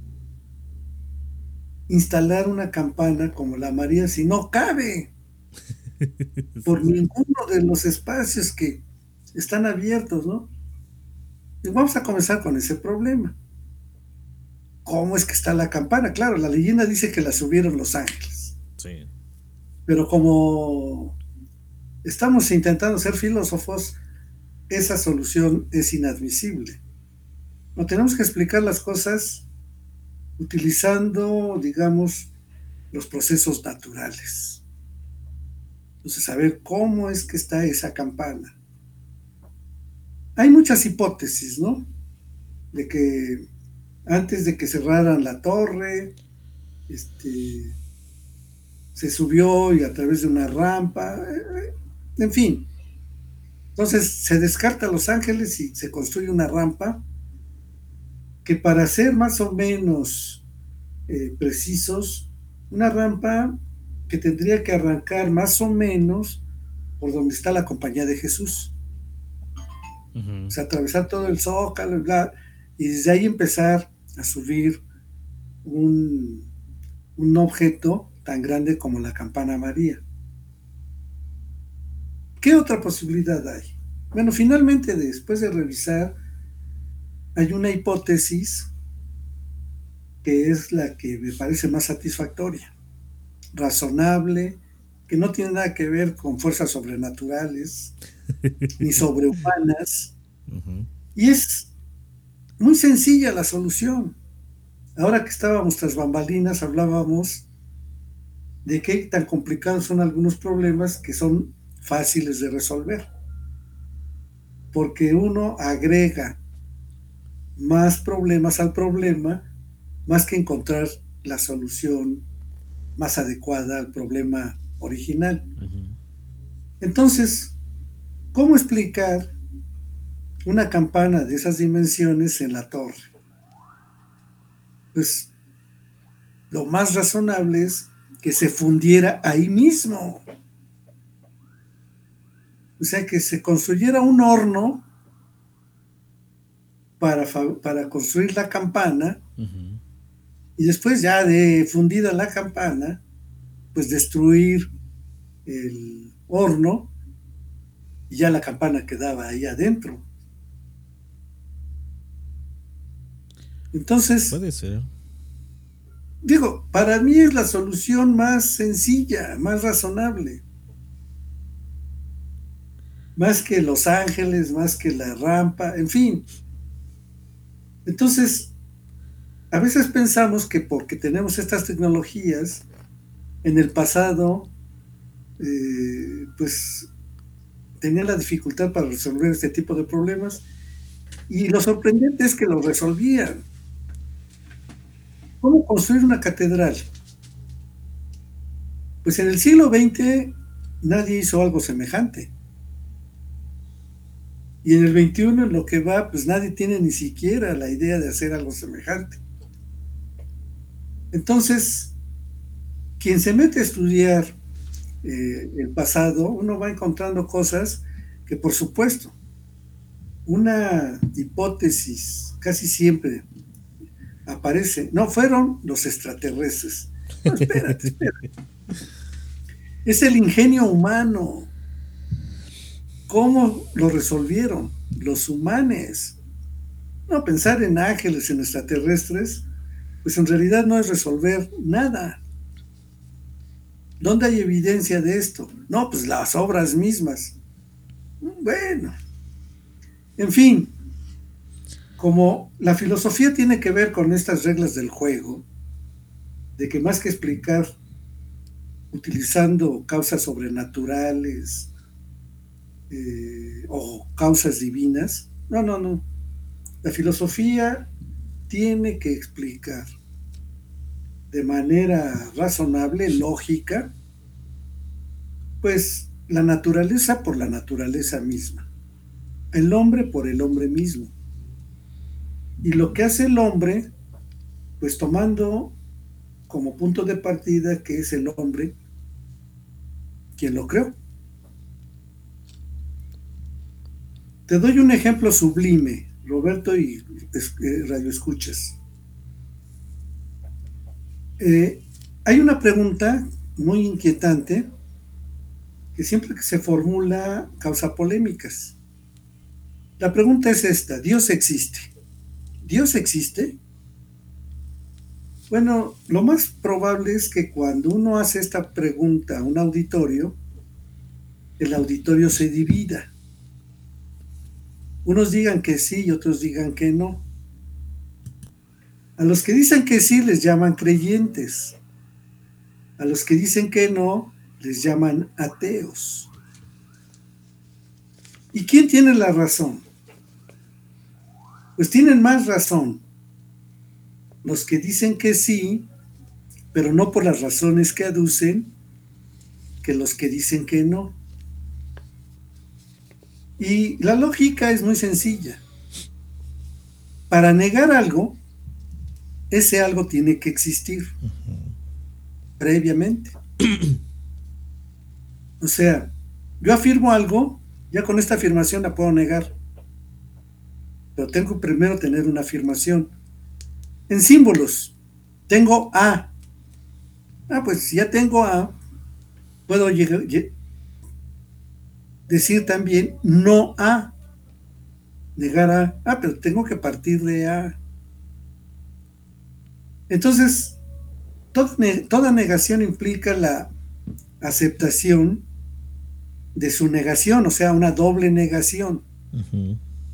instalar una campana como la María si no cabe por ninguno de los espacios que están abiertos, ¿no? Y vamos a comenzar con ese problema. ¿Cómo es que está la campana? Claro, la leyenda dice que la subieron los ángeles. Sí. Pero como estamos intentando ser filósofos, esa solución es inadmisible. No, tenemos que explicar las cosas utilizando, digamos, los procesos naturales. Entonces, saber cómo es que está esa campana. Hay muchas hipótesis, ¿no? De que antes de que cerraran la torre, este, se subió y a través de una rampa, en fin. Entonces se descarta a Los Ángeles y se construye una rampa que, para ser más o menos eh, precisos, una rampa que tendría que arrancar más o menos por donde está la Compañía de Jesús. Uh-huh. O sea, atravesar todo el Zócalo y bla, y desde ahí empezar a subir un, un objeto tan grande como la campana María. ¿Qué otra posibilidad hay? Bueno, finalmente, después de revisar, hay una hipótesis que es la que me parece más satisfactoria, razonable, que no tiene nada que ver con fuerzas sobrenaturales ni sobrehumanas, uh-huh. Y es muy sencilla la solución. Ahora que estábamos tras bambalinas, hablábamos de qué tan complicados son algunos problemas que son fáciles de resolver, porque uno agrega más problemas al problema más que encontrar la solución más adecuada al problema original. Uh-huh. Entonces, ¿cómo explicar una campana de esas dimensiones en la torre? Pues lo más razonable es que se fundiera ahí mismo. O sea, que se construyera un horno para, para construir la campana, uh-huh. Y después, ya de fundida la campana, pues destruir el horno y ya la campana quedaba ahí adentro. Entonces, puede ser. Digo, para mí es la solución más sencilla, más razonable. Más que Los Ángeles, más que la rampa, en fin. Entonces, a veces pensamos que porque tenemos estas tecnologías, en el pasado, eh, pues, tenían la dificultad para resolver este tipo de problemas, y lo sorprendente es que lo resolvían. ¿Cómo construir una catedral? Pues en el siglo veinte nadie hizo algo semejante. Y en el veintiuno, en lo que va, pues nadie tiene ni siquiera la idea de hacer algo semejante. Entonces, quien se mete a estudiar eh, el pasado, uno va encontrando cosas que, por supuesto, una hipótesis casi siempre aparece. No fueron los extraterrestres. No, espérate, espérate. Es el ingenio humano. ¿Cómo lo resolvieron los humanos? No, pensar en ángeles, en extraterrestres, pues en realidad no es resolver nada. ¿Dónde hay evidencia de esto? No, pues las obras mismas. Bueno, en fin, como la filosofía tiene que ver con estas reglas del juego, de que más que explicar utilizando causas sobrenaturales eh, o causas divinas, no, no, no. La filosofía tiene que explicar de manera razonable, lógica, pues la naturaleza por la naturaleza misma, el hombre por el hombre mismo. Y lo que hace el hombre, pues tomando como punto de partida que es el hombre quien lo creó. Te doy un ejemplo sublime, Roberto y eh, Radio Escuchas. Eh, hay una pregunta muy inquietante que siempre que se formula causa polémicas. La pregunta es esta: ¿Dios existe? ¿Dios existe? Bueno, lo más probable es que cuando uno hace esta pregunta a un auditorio, el auditorio se divida. Unos digan que sí y otros digan que no. A los que dicen que sí les llaman creyentes. A los que dicen que no les llaman ateos. ¿Y quién tiene la razón? Pues tienen más razón los que dicen que sí, pero no por las razones que aducen, que los que dicen que no. Y la lógica es muy sencilla. Para negar algo, ese algo tiene que existir uh-huh. previamente. O sea, yo afirmo algo, ya con esta afirmación la puedo negar, pero tengo que primero tener una afirmación. En símbolos, tengo A. Ah, pues si ya tengo A, puedo llegar, decir también no A, negar A. Ah, pero tengo que partir de A. Entonces, toda, toda negación implica la aceptación de su negación, o sea, una doble negación. Uh-huh.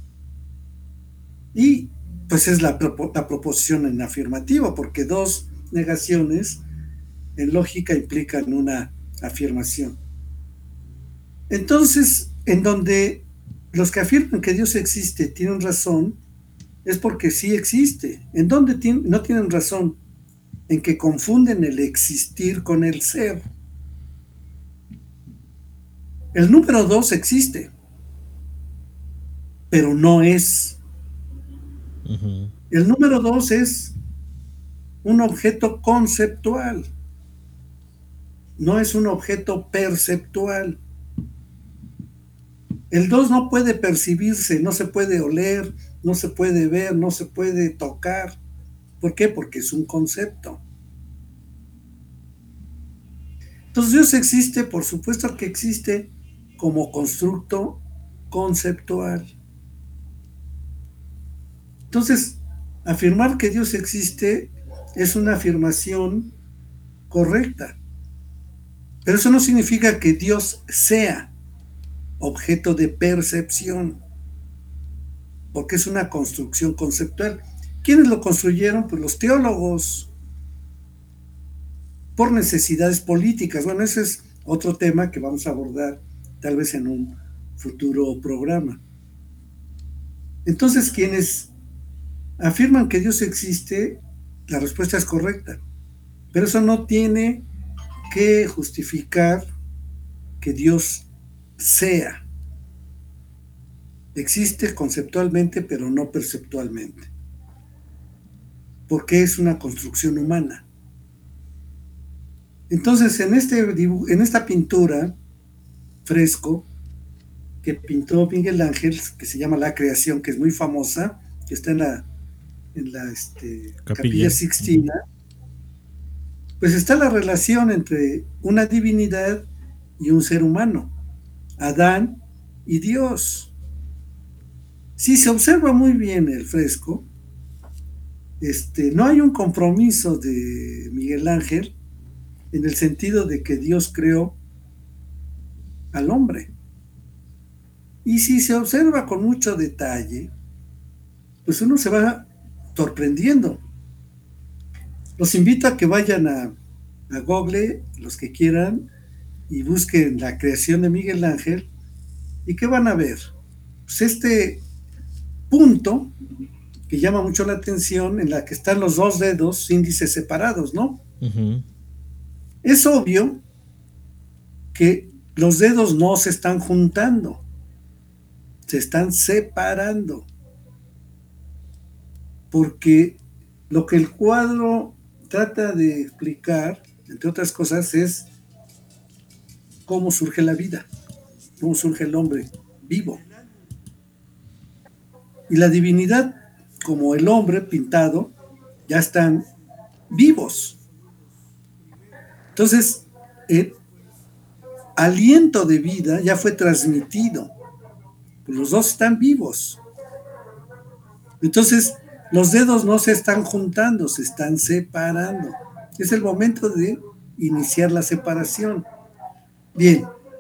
Y pues es la, la proposición en afirmativo, porque dos negaciones en lógica implican una afirmación. Entonces, en donde los que afirman que Dios existe tienen razón, es porque sí existe. ¿En dónde tienen, no tienen razón? En que confunden el existir con el ser. El número dos existe, pero no es. Uh-huh. El número dos es un objeto conceptual, no es un objeto perceptual. El dos no puede percibirse, no se puede oler, no se puede ver, no se puede tocar. ¿Por qué? Porque es un concepto. Entonces Dios existe, por supuesto que existe como constructo conceptual. Entonces, afirmar que Dios existe es una afirmación correcta, pero eso no significa que Dios sea objeto de percepción, porque es una construcción conceptual. ¿Quiénes lo construyeron? Pues los teólogos, por necesidades políticas. Bueno, ese es otro tema que vamos a abordar tal vez en un futuro programa. Entonces, quienes afirman que Dios existe, la respuesta es correcta, pero eso no tiene que justificar que Dios sea. Existe conceptualmente, pero no perceptualmente, porque es una construcción humana. Entonces, en, este dibujo, en esta pintura, fresco, que pintó Miguel Ángel, que se llama La Creación, que es muy famosa, que está en la, en la este, Capilla. Capilla Sixtina, pues está la relación entre una divinidad y un ser humano, Adán y Dios. Si se observa muy bien el fresco, este, no hay un compromiso de Miguel Ángel en el sentido de que Dios creó al hombre. Y si se observa con mucho detalle, pues uno se va sorprendiendo. Los invito a que vayan a, a Google, los que quieran, y busquen la creación de Miguel Ángel. ¿Y qué van a ver? Pues este punto que llama mucho la atención, en la que están los dos dedos índices separados, ¿no? Uh-huh. Es obvio que los dedos no se están juntando, se están separando, porque lo que el cuadro trata de explicar, entre otras cosas, es cómo surge la vida, cómo surge el hombre vivo. Y la divinidad, como el hombre pintado, ya están vivos. Entonces, el aliento de vida ya fue transmitido. Los dos están vivos. Entonces, los dedos no se están juntando, se están separando. Es el momento de iniciar la separación. Bien,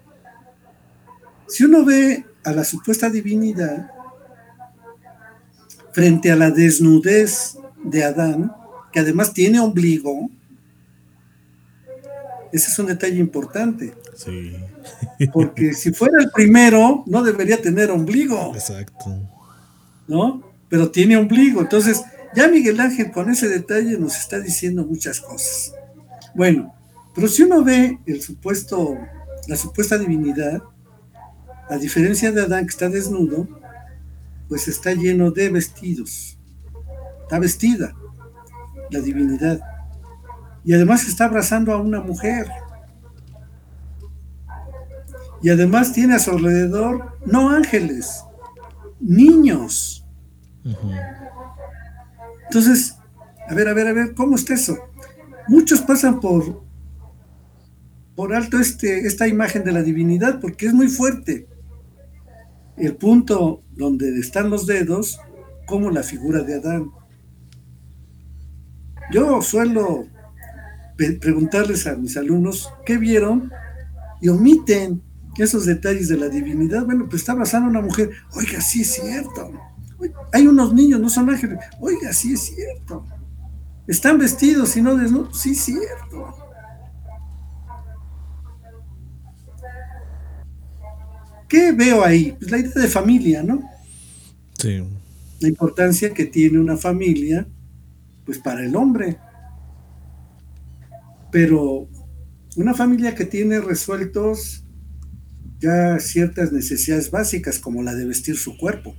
si uno ve a la supuesta divinidad frente a la desnudez de Adán, que además tiene ombligo, ese es un detalle importante. Sí. Porque si fuera el primero, no debería tener ombligo. Exacto. ¿No? Pero tiene ombligo. Entonces, ya Miguel Ángel con ese detalle nos está diciendo muchas cosas. Bueno, pero si uno ve el supuesto, la supuesta divinidad, a diferencia de Adán que está desnudo, pues está lleno de vestidos. Está vestida la divinidad. Y además está abrazando a una mujer. Y además tiene a su alrededor, no ángeles, niños. Uh-huh. Entonces, a ver, a ver, a ver, ¿cómo está eso? Muchos pasan por, por alto este, esta imagen de la divinidad porque es muy fuerte. El punto donde están los dedos, como la figura de Adán. Yo suelo preguntarles a mis alumnos qué vieron y omiten esos detalles de la divinidad. Bueno, pues está abrazando a una mujer. Oiga, sí es cierto. Hay unos niños, no son ángeles. Oiga, sí es cierto. Están vestidos y no desnudos. Sí es cierto. ¿Qué veo ahí? Pues la idea de familia, ¿no? Sí. La importancia que tiene una familia, pues para el hombre. Pero una familia que tiene resueltos ya ciertas necesidades básicas, como la de vestir su cuerpo.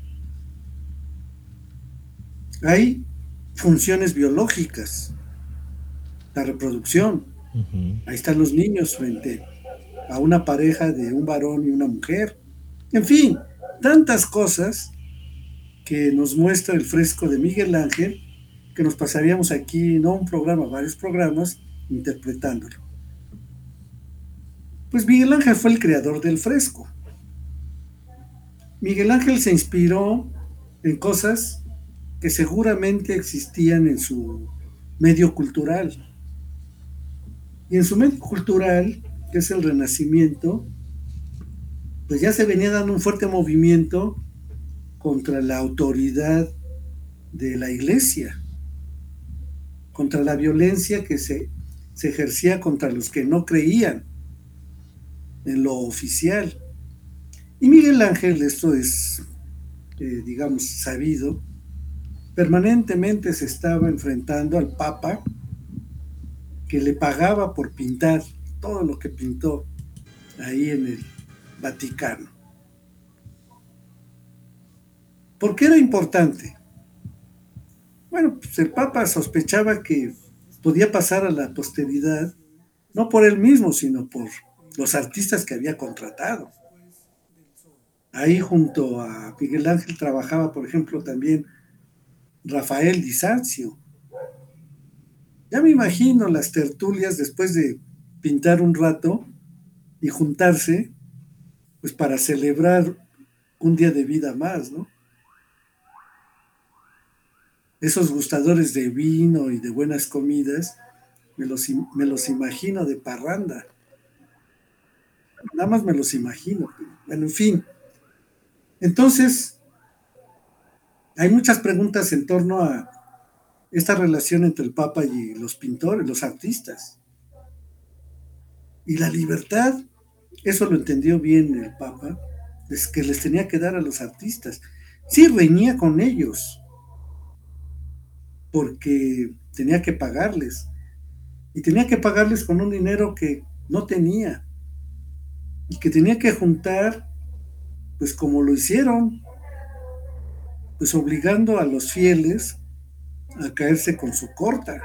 Hay funciones biológicas, la reproducción. Uh-huh. Ahí están los niños frente a una pareja de un varón y una mujer. En fin, tantas cosas que nos muestra el fresco de Miguel Ángel, que nos pasaríamos aquí, no un programa, varios programas, interpretándolo. Pues Miguel Ángel fue el creador del fresco. Miguel Ángel se inspiró en cosas que seguramente existían en su medio cultural. Y en su medio cultural, que es el Renacimiento, pues ya se venía dando un fuerte movimiento contra la autoridad de la Iglesia, contra la violencia que se, se ejercía contra los que no creían en lo oficial. Y Miguel Ángel, esto es, eh, digamos, sabido, permanentemente se estaba enfrentando al Papa, que le pagaba por pintar todo lo que pintó ahí en el Vaticano. ¿Por qué era importante? Bueno, pues el Papa sospechaba que podía pasar a la posteridad, no por él mismo, sino por los artistas que había contratado. Ahí junto a Miguel Ángel trabajaba, por ejemplo, también Rafael Di Sanzio. Ya me imagino las tertulias después de pintar un rato y juntarse, pues para celebrar un día de vida más, ¿no? Esos gustadores de vino y de buenas comidas, me los, me los imagino de parranda. Nada más me los imagino. Bueno, en fin. Entonces, hay muchas preguntas en torno a esta relación entre el Papa y los pintores, los artistas. Y la libertad, eso lo entendió bien el Papa, es que les tenía que dar a los artistas. Sí, reñía con ellos, porque tenía que pagarles. Y tenía que pagarles con un dinero que no tenía. Y que tenía que juntar, pues como lo hicieron, pues obligando a los fieles a caerse con su corta.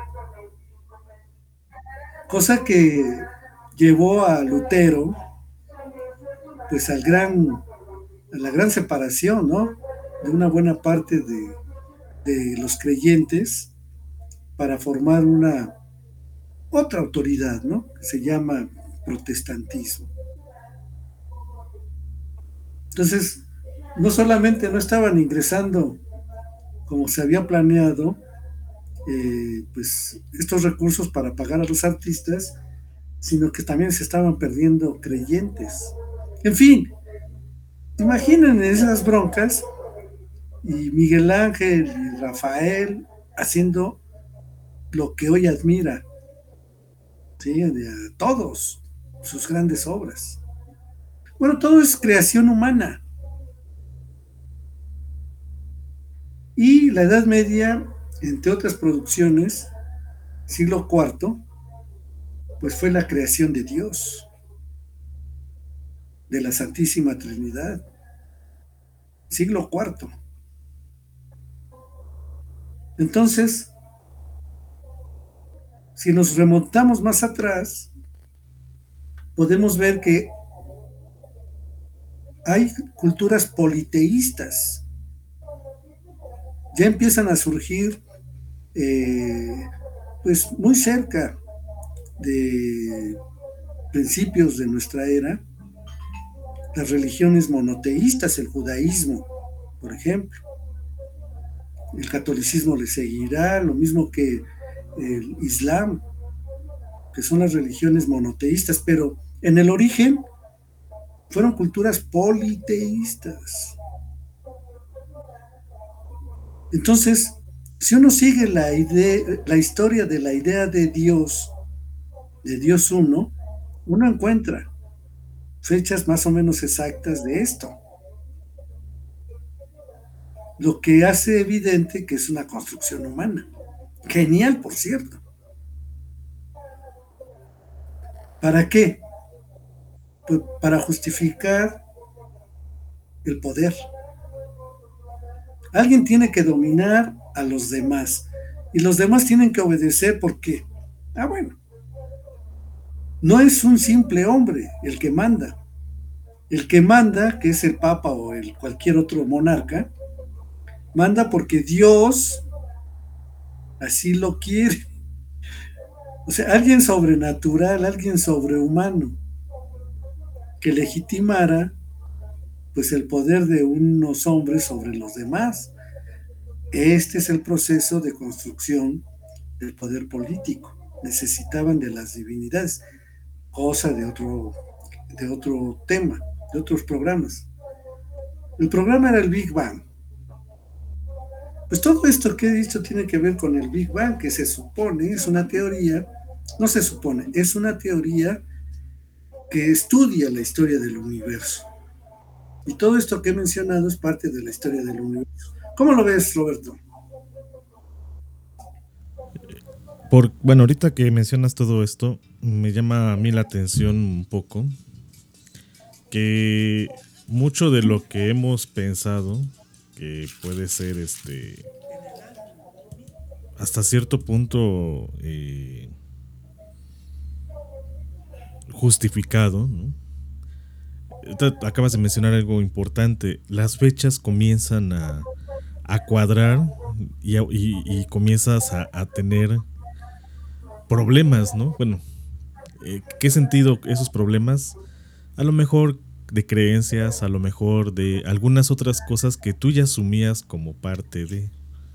Cosa que llevó a Lutero, pues al gran, a la gran separación, ¿no? De una buena parte de, de los creyentes para formar una otra autoridad, ¿no? Que se llama protestantismo. Entonces, no solamente no estaban ingresando como se había planeado, eh, pues estos recursos para pagar a los artistas, sino que también se estaban perdiendo creyentes. En fin, imaginen esas broncas y Miguel Ángel y Rafael haciendo lo que hoy admira, ¿sí? De a todos sus grandes obras. Bueno, todo es creación humana. Y la Edad Media, entre otras producciones, siglo cuarto, pues fue la creación de Dios, de la Santísima Trinidad. Siglo cuarto. Entonces, si nos remontamos más atrás, podemos ver que hay culturas politeístas. Ya empiezan a surgir, eh, pues muy cerca de principios de nuestra era, las religiones monoteístas, el judaísmo, por ejemplo. El catolicismo le seguirá, lo mismo que el islam, que son las religiones monoteístas, pero en el origen fueron culturas politeístas. Entonces, si uno sigue la idea, la historia de la idea de Dios, de Dios uno, uno encuentra fechas más o menos exactas de esto. Lo que hace evidente que es una construcción humana. Genial, por cierto. ¿Para qué? Pues para justificar el poder. Alguien tiene que dominar a los demás y los demás tienen que obedecer porque, ah bueno, no es un simple hombre el que manda. El que manda, que es el Papa o el cualquier otro monarca, manda porque Dios así lo quiere. O sea, alguien sobrenatural, alguien sobrehumano que legitimara pues el poder de unos hombres sobre los demás. Este es el proceso de construcción del poder político. Necesitaban de las divinidades, cosa de otro, de otro tema, de otros programas. El programa era el Big Bang. Pues todo esto que he dicho tiene que ver con el Big Bang, que se supone, es una teoría, no se supone, es una teoría que estudia la historia del universo. Y todo esto que he mencionado es parte de la historia del universo. ¿Cómo lo ves, Roberto? Por, bueno, ahorita que mencionas todo esto, me llama a mí la atención un poco que mucho de lo que hemos pensado que puede ser este hasta cierto punto eh, justificado, ¿no? Acabas de mencionar algo importante. Las fechas comienzan a, a cuadrar y, y, y comienzas a, a tener problemas, ¿no? Bueno, eh, ¿qué sentido esos problemas? A lo mejor de creencias, a lo mejor de algunas otras cosas que tú ya asumías como parte de.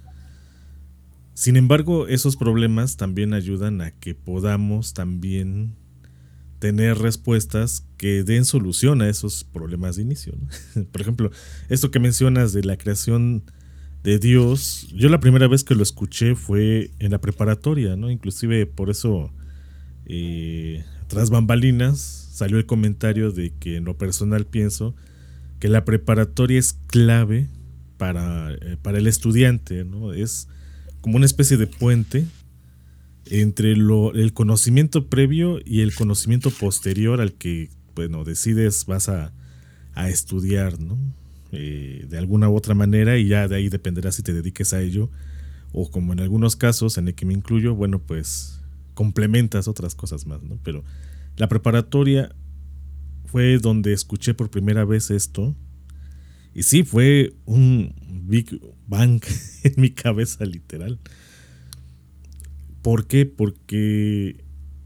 Sin embargo, esos problemas también ayudan a que podamos también tener respuestas que den solución a esos problemas de inicio, ¿no? Por ejemplo, esto que mencionas de la creación de Dios, yo la primera vez que lo escuché fue en la preparatoria, ¿no? Inclusive por eso, eh, tras bambalinas, salió el comentario de que en lo personal pienso que la preparatoria es clave para, eh, para el estudiante, ¿no? Es como una especie de puente entre lo, el conocimiento previo y el conocimiento posterior al que, bueno, decides vas a, a estudiar, ¿no? Eh, de alguna u otra manera, y ya de ahí dependerá si te dediques a ello o, como en algunos casos en el que me incluyo, bueno, pues complementas otras cosas más, ¿no? Pero la preparatoria fue donde escuché por primera vez esto, y sí, fue un Big Bang en mi cabeza, literal. ¿Por qué? Porque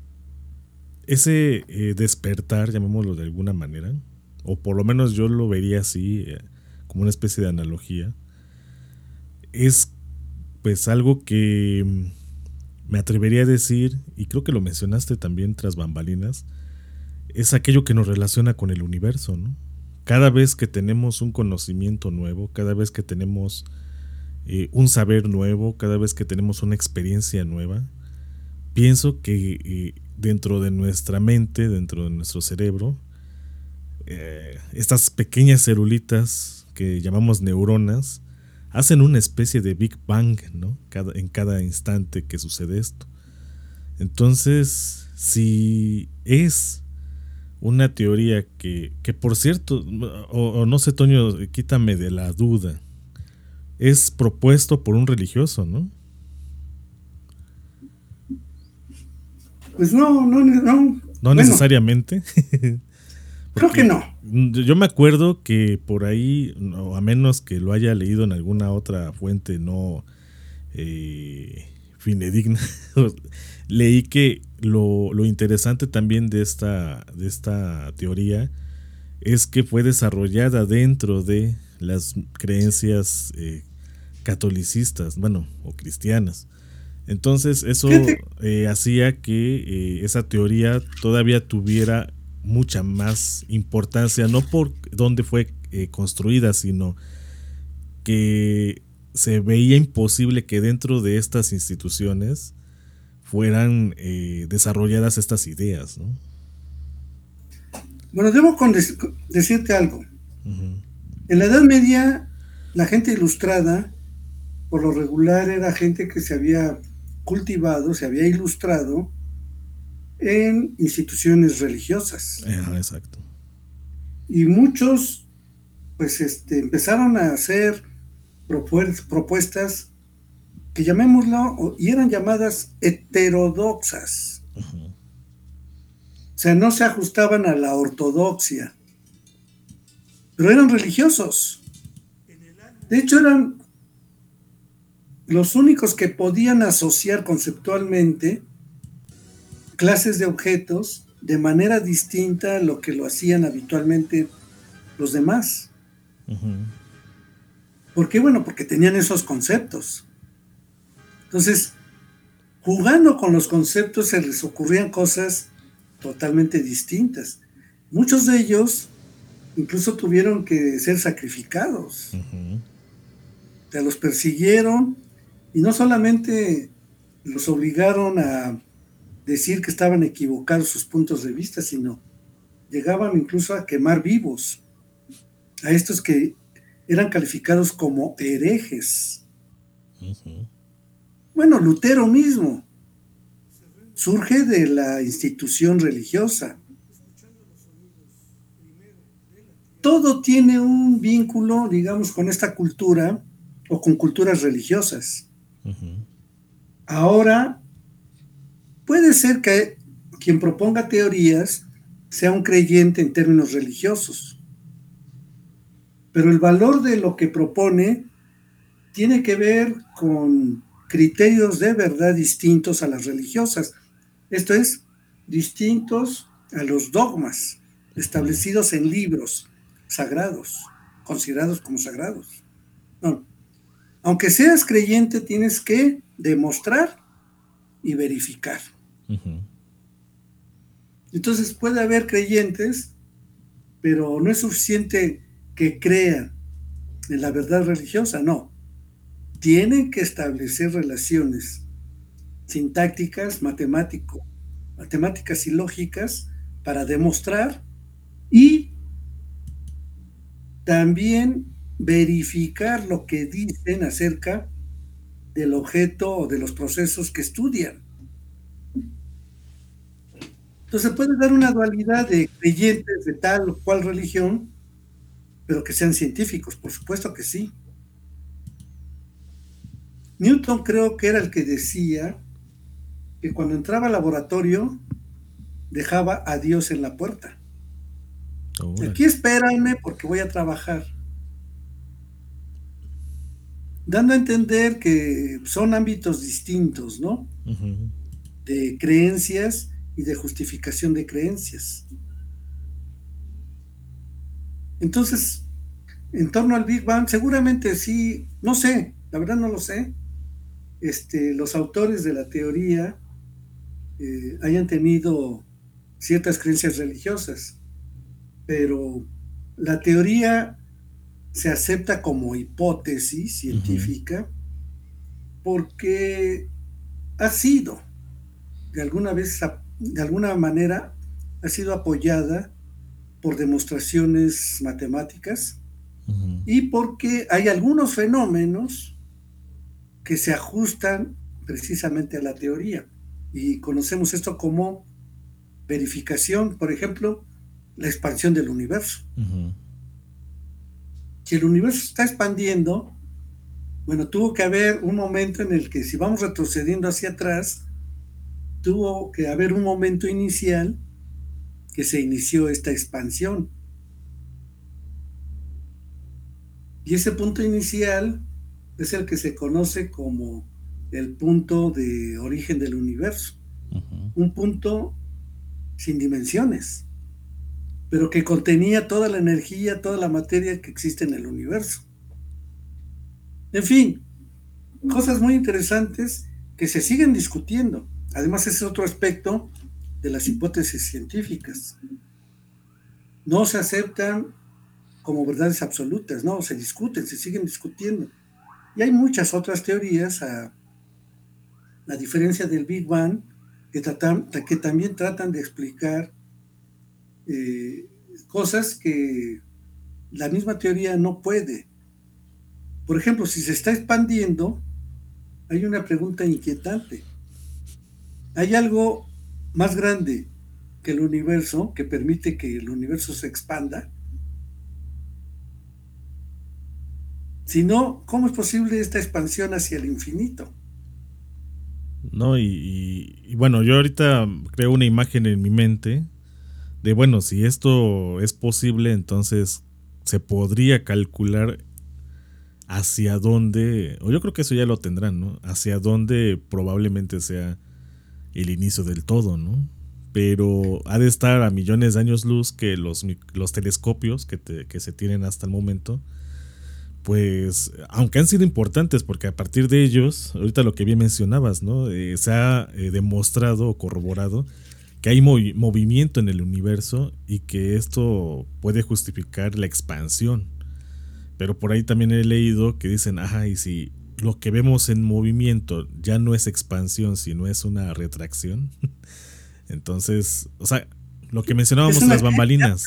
ese eh, despertar, llamémoslo de alguna manera, o por lo menos yo lo vería así, eh, como una especie de analogía, es pues algo que me atrevería a decir, y creo que lo mencionaste también tras bambalinas, es aquello que nos relaciona con el universo, ¿no? Cada vez que tenemos un conocimiento nuevo, cada vez que tenemos eh, un saber nuevo, cada vez que tenemos una experiencia nueva, pienso que eh, dentro de nuestra mente, dentro de nuestro cerebro, eh, estas pequeñas celulitas que llamamos neuronas hacen una especie de Big Bang, ¿no? Cada, en cada instante que sucede esto. Entonces, si es una teoría que, que por cierto, o, o no sé, Toño, quítame de la duda, es propuesto por un religioso, ¿no? Pues no, no, no. No bueno, necesariamente. Creo que no. Yo me acuerdo que por ahí, o a menos que lo haya leído en alguna otra fuente no eh, fidedigna, leí que lo, lo interesante también de esta, de esta teoría es que fue desarrollada dentro de las creencias eh, catolicistas, bueno, o cristianas. Entonces eso eh, hacía que eh, esa teoría todavía tuviera mucha más importancia, no por dónde fue eh, construida, sino que se veía imposible que dentro de estas instituciones fueran eh, desarrolladas estas ideas, ¿no? Bueno, debo con dec- decirte algo. Uh-huh. En la Edad Media, la gente ilustrada, por lo regular, era gente que se había cultivado, se había ilustrado en instituciones religiosas. Ah, exacto. Y muchos, pues, este, empezaron a hacer propuestas que llamémoslo, y eran llamadas heterodoxas. Uh-huh. O sea, no se ajustaban a la ortodoxia, pero eran religiosos. De hecho, eran los únicos que podían asociar conceptualmente clases de objetos de manera distinta a lo que lo hacían habitualmente los demás. Uh-huh. ¿Por qué? Bueno, porque tenían esos conceptos. Entonces, jugando con los conceptos se les ocurrían cosas totalmente distintas. Muchos de ellos incluso tuvieron que ser sacrificados. Uh-huh. O sea, los persiguieron y no solamente los obligaron a decir que estaban equivocados sus puntos de vista, sino llegaban incluso a quemar vivos a estos que eran calificados como herejes. Uh-huh. Bueno, Lutero mismo surge de la institución religiosa. Todo tiene un vínculo, digamos, con esta cultura o con culturas religiosas. Uh-huh. Ahora, puede ser que quien proponga teorías sea un creyente en términos religiosos, pero el valor de lo que propone tiene que ver con criterios de verdad distintos a las religiosas. Esto es, distintos a los dogmas establecidos en libros sagrados, considerados como sagrados. No. Aunque seas creyente, tienes que demostrar y verificar. Uh-huh. Entonces puede haber creyentes, pero no es suficiente que crean en la verdad religiosa, no. tienen que establecer relaciones sintácticas, matemático, matemáticas y lógicas para demostrar y también verificar lo que dicen acerca del objeto o de los procesos que estudian. Entonces puede dar una dualidad de creyentes de tal o cual religión, pero que sean científicos, por supuesto que sí. Newton creo que era el que decía que cuando entraba al laboratorio dejaba a Dios en la puerta. Oh, aquí espérenme porque voy a trabajar. Dando a entender que son ámbitos distintos, ¿no? Uh-huh. De creencias y de justificación de creencias. Entonces, en torno al Big Bang, seguramente sí, no sé, la verdad no lo sé, este, los autores de la teoría eh, hayan tenido ciertas creencias religiosas, pero la teoría se acepta como hipótesis científica uh-huh. porque ha sido, de alguna vez, de alguna manera, ha sido apoyada por demostraciones matemáticas uh-huh. y porque hay algunos fenómenos que se ajustan precisamente a la teoría. Y conocemos esto como verificación, por ejemplo, la expansión del universo. Uh-huh. Si el universo está expandiendo, bueno, tuvo que haber un momento en el que, si vamos retrocediendo hacia atrás, tuvo que haber un momento inicial que se inició esta expansión. Y ese punto inicial es el que se conoce como el punto de origen del universo. Uh-huh. Un punto sin dimensiones, pero que contenía toda la energía, toda la materia que existe en el universo. En fin, cosas muy interesantes que se siguen discutiendo. Además, ese es otro aspecto de las hipótesis científicas. No se aceptan como verdades absolutas, no, se discuten, se siguen discutiendo. Y hay muchas otras teorías, a, a diferencia del Big Bang, que, tratan, que también tratan de explicar eh, cosas que la misma teoría no puede. Por ejemplo, si se está expandiendo, hay una pregunta inquietante. ¿Hay algo más grande que el universo que permite que el universo se expanda? Si no, ¿cómo es posible esta expansión hacia el infinito? No, y, y, y bueno, yo ahorita creo una imagen en mi mente de, bueno, si esto es posible, entonces se podría calcular hacia dónde, o yo creo que eso ya lo tendrán, ¿no? Hacia dónde probablemente sea el inicio del todo, ¿no? Pero ha de estar a millones de años luz que los, los telescopios que, te, que se tienen hasta el momento, pues, aunque han sido importantes, porque a partir de ellos, ahorita lo que bien mencionabas, ¿no? Eh, se ha eh, demostrado o corroborado que hay movi- movimiento en el universo y que esto puede justificar la expansión. Pero por ahí también he leído que dicen, ajá, y si lo que vemos en movimiento ya no es expansión, sino es una retracción. Entonces, o sea, lo que mencionábamos en las bambalinas,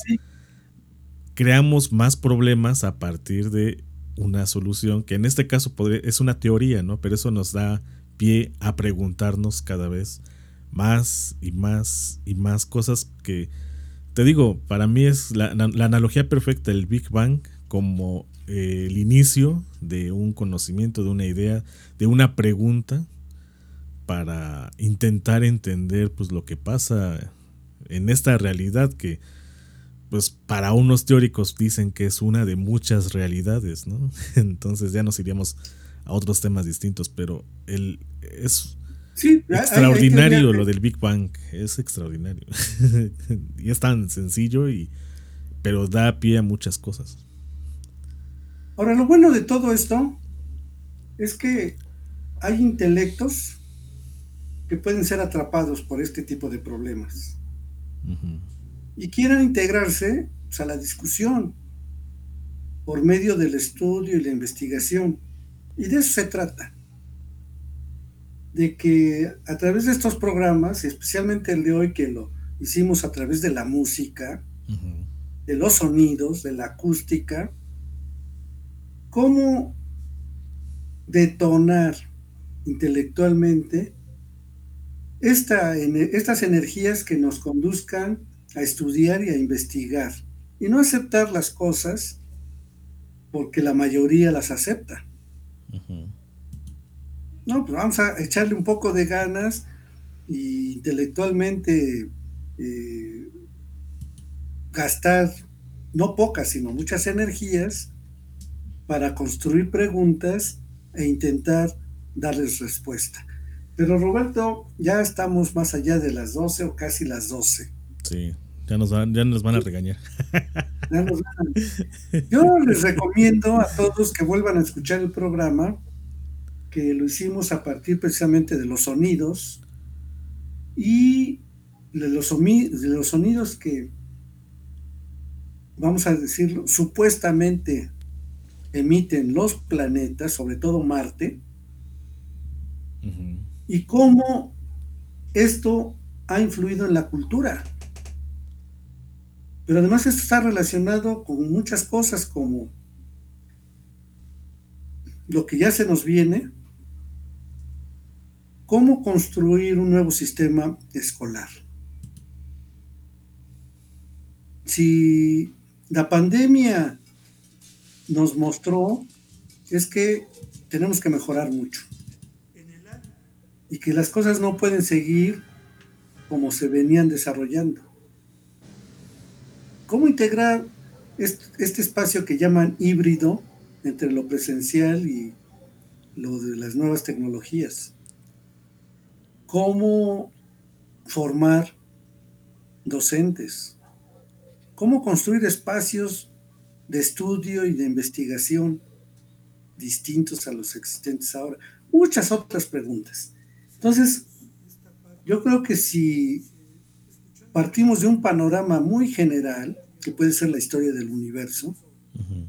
creamos más problemas a partir de una solución que en este caso podría, es una teoría, ¿no? Pero eso nos da pie a preguntarnos cada vez más y más y más cosas que, te digo, para mí es la, la analogía perfecta del Big Bang como eh, el inicio de un conocimiento, de una idea, de una pregunta para intentar entender pues lo que pasa en esta realidad que pues para unos teóricos dicen que es una de muchas realidades, ¿no? Entonces ya nos iríamos a otros temas distintos, pero el, es sí, extraordinario hay, hay, hay, lo del Big Bang, es extraordinario. Y es tan sencillo, y, pero da pie a muchas cosas. Ahora, lo bueno de todo esto es que hay intelectos que pueden ser atrapados por este tipo de problemas. Uh-huh. Y quieran integrarse pues, a la discusión por medio del estudio y la investigación. Y de eso se trata. De que a través de estos programas, especialmente el de hoy que lo hicimos a través de la música, uh-huh. de los sonidos, de la acústica, cómo detonar intelectualmente esta, estas energías que nos conduzcan a estudiar y a investigar y no aceptar las cosas porque la mayoría las acepta. Uh-huh. No, pues vamos a echarle un poco de ganas y intelectualmente eh, gastar no pocas, sino muchas energías para construir preguntas e intentar darles respuesta. Pero Roberto, ya estamos más allá de las doce o casi las doce. Sí, ya nos van, ya nos van a regañar. Ya nos van a... Yo les recomiendo a todos que vuelvan a escuchar el programa, que lo hicimos a partir precisamente de los sonidos y de los, de los sonidos que, vamos a decirlo, supuestamente emiten los planetas, sobre todo Marte, uh-huh. y cómo esto ha influido en la cultura. Pero además esto está relacionado con muchas cosas como lo que ya se nos viene, cómo construir un nuevo sistema escolar. Si la pandemia nos mostró es que tenemos que mejorar mucho y que las cosas no pueden seguir como se venían desarrollando. ¿Cómo integrar este, este espacio que llaman híbrido entre lo presencial y lo de las nuevas tecnologías? ¿Cómo formar docentes? ¿Cómo construir espacios de estudio y de investigación distintos a los existentes ahora? Muchas otras preguntas. Entonces, yo creo que si partimos de un panorama muy general, que puede ser la historia del universo, uh-huh.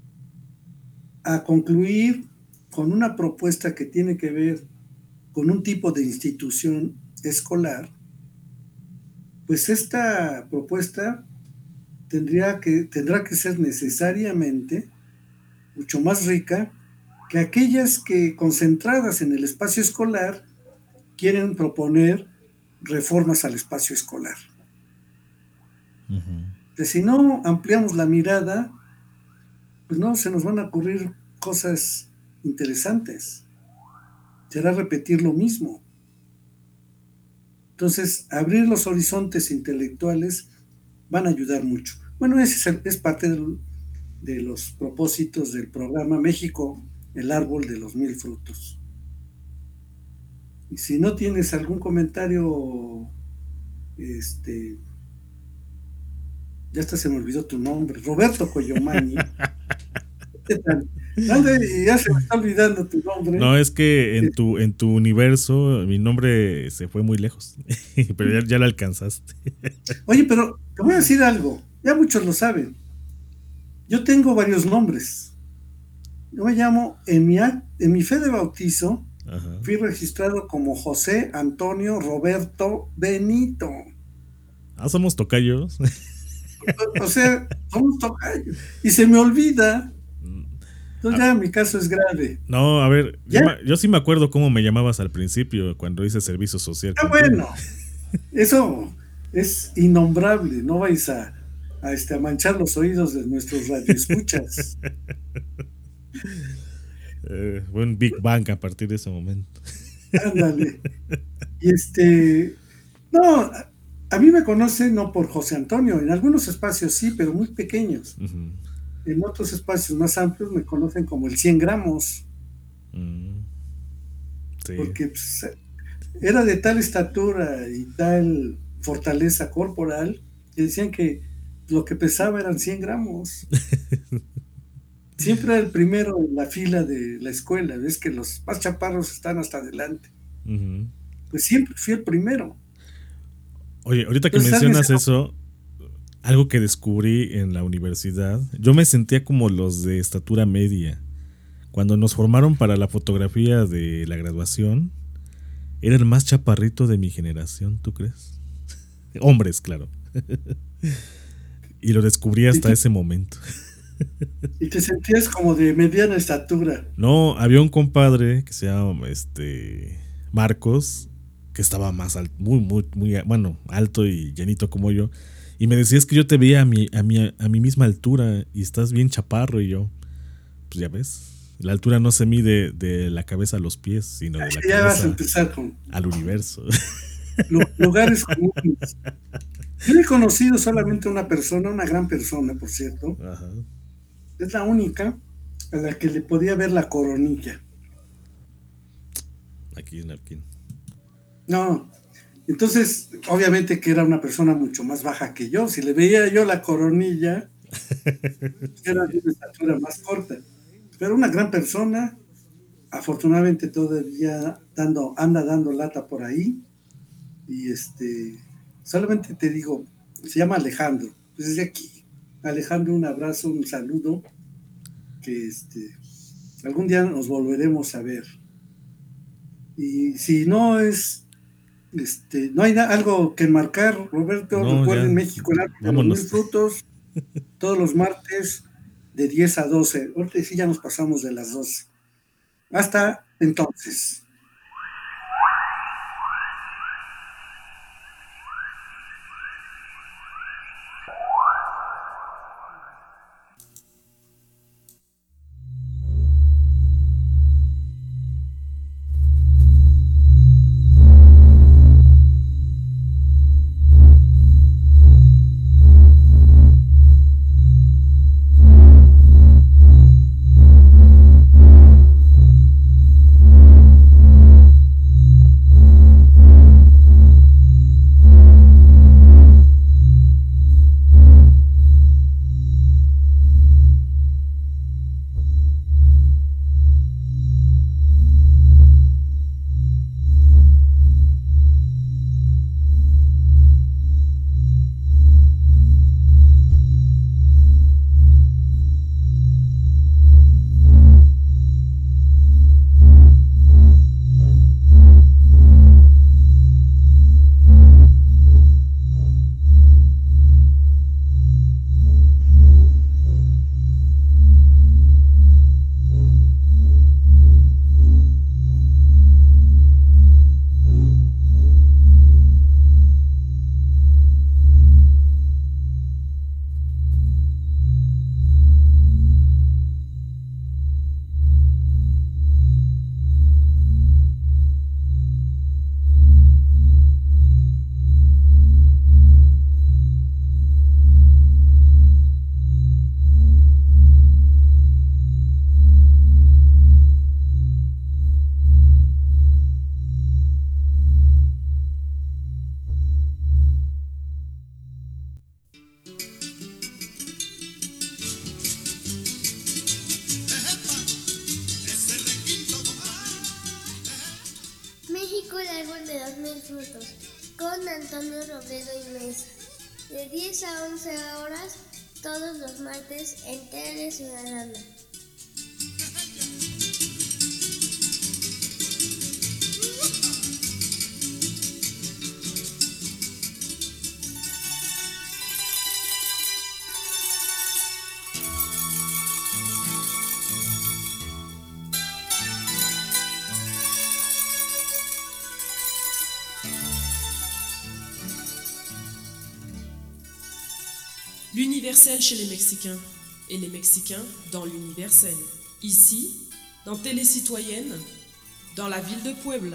a concluir con una propuesta que tiene que ver con un tipo de institución escolar, pues esta propuesta tendría que, tendrá que ser necesariamente mucho más rica que aquellas que, concentradas en el espacio escolar, quieren proponer reformas al espacio escolar. Uh-huh. Que si no ampliamos la mirada, pues no se nos van a ocurrir cosas interesantes. Será repetir lo mismo. Entonces, abrir los horizontes intelectuales van a ayudar mucho. Bueno, ese es, es parte del, de los propósitos del programa México, el árbol de los mil frutos. Y si no tienes algún comentario, este, ya hasta se me olvidó tu nombre, Roberto Coyomani. ¿Qué tal? ¿Dónde? Ya se me está olvidando tu nombre. No, es que en tu, en tu universo mi nombre se fue muy lejos, pero ya, ya lo alcanzaste. Oye, pero te voy a decir algo, ya muchos lo saben. Yo tengo varios nombres. Yo me llamo, en mi, en mi fe de bautizo, ajá, fui registrado como José Antonio Roberto Benito. Ah, somos tocayos. O, o sea, somos tocayos. Y se me olvida. Entonces ya mi caso es grave. No, a ver, yo, yo sí me acuerdo cómo me llamabas al principio cuando hice servicio social. Ah, bueno, eso es innombrable, no vais a, a, este, a manchar los oídos de nuestros radioescuchas. eh, fue un Big Bang a partir de ese momento. Ándale. Y este, no, a, a mí me conocen no por José Antonio, en algunos espacios sí, pero muy pequeños. Uh-huh. En otros espacios más amplios me conocen como el cien gramos. Mm, sí. Porque pues, era de tal estatura y tal fortaleza corporal que decían que lo que pesaba eran cien gramos. Siempre era el primero en la fila de la escuela. Ves que los más chaparros están hasta adelante. Uh-huh. Pues siempre fui el primero. Oye, ahorita que Entonces, mencionas eso, algo que descubrí en la universidad, yo me sentía como los de estatura media Cuando nos formaron para la fotografía de la graduación, era el más chaparrito de mi generación, ¿tú crees? Hombres, claro. Y lo descubrí hasta te, ese momento. Y te sentías como de mediana estatura. No, había un compadre que se llama este Marcos, que estaba más alto, muy, muy, muy, bueno, alto y llenito como yo. Y me decía, es que yo te veía a mi, a mi, a mi misma altura y estás bien chaparro. Y yo, pues ya ves, la altura no se mide de la cabeza a los pies, sino de la ya cabeza vas a empezar con al universo. Lugares comunes. Yo he conocido solamente una persona, una gran persona, por cierto. Ajá. Es la única a la que le podía ver la coronilla. Aquí en Arquín. No, entonces, obviamente que era una persona mucho más baja que yo. Si le veía yo la coronilla, era de una estatura más corta. Pero una gran persona, afortunadamente todavía dando, anda dando lata por ahí. Y este, solamente te digo, se llama Alejandro. Pues desde aquí, Alejandro, un abrazo, un saludo. Que este, algún día nos volveremos a ver. Y si no es, este, no hay algo que enmarcar, Roberto, no, recuerden ya. México, el arte de los mil frutos, todos los martes de diez a doce. Ahorita sí ya nos pasamos de las doce. Hasta entonces. México, el árbol de los mil frutos, con Antonio Robledo y Mesa, de diez a once horas, todos los martes en Tele Ciudadana. L'universel chez les Mexicains et les Mexicains dans l'universel. Ici, dans Télé Citoyenne, dans la ville de Puebla.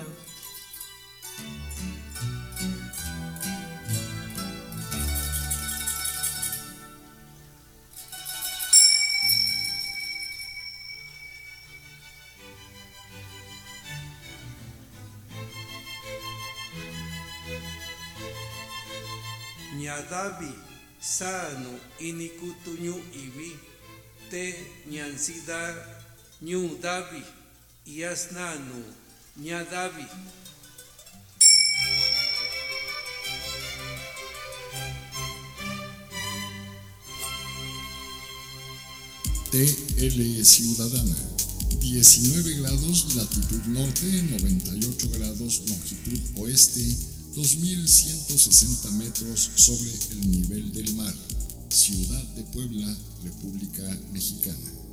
Ñadavi sano inikutuñu ibi te ñansida ñu davi yasnanu ñadavi. T L Ciudadana, diecinueve grados latitud norte, noventa y ocho grados longitud oeste, dos mil ciento sesenta metros sobre el nivel del mar. Ciudad de Puebla, República Mexicana.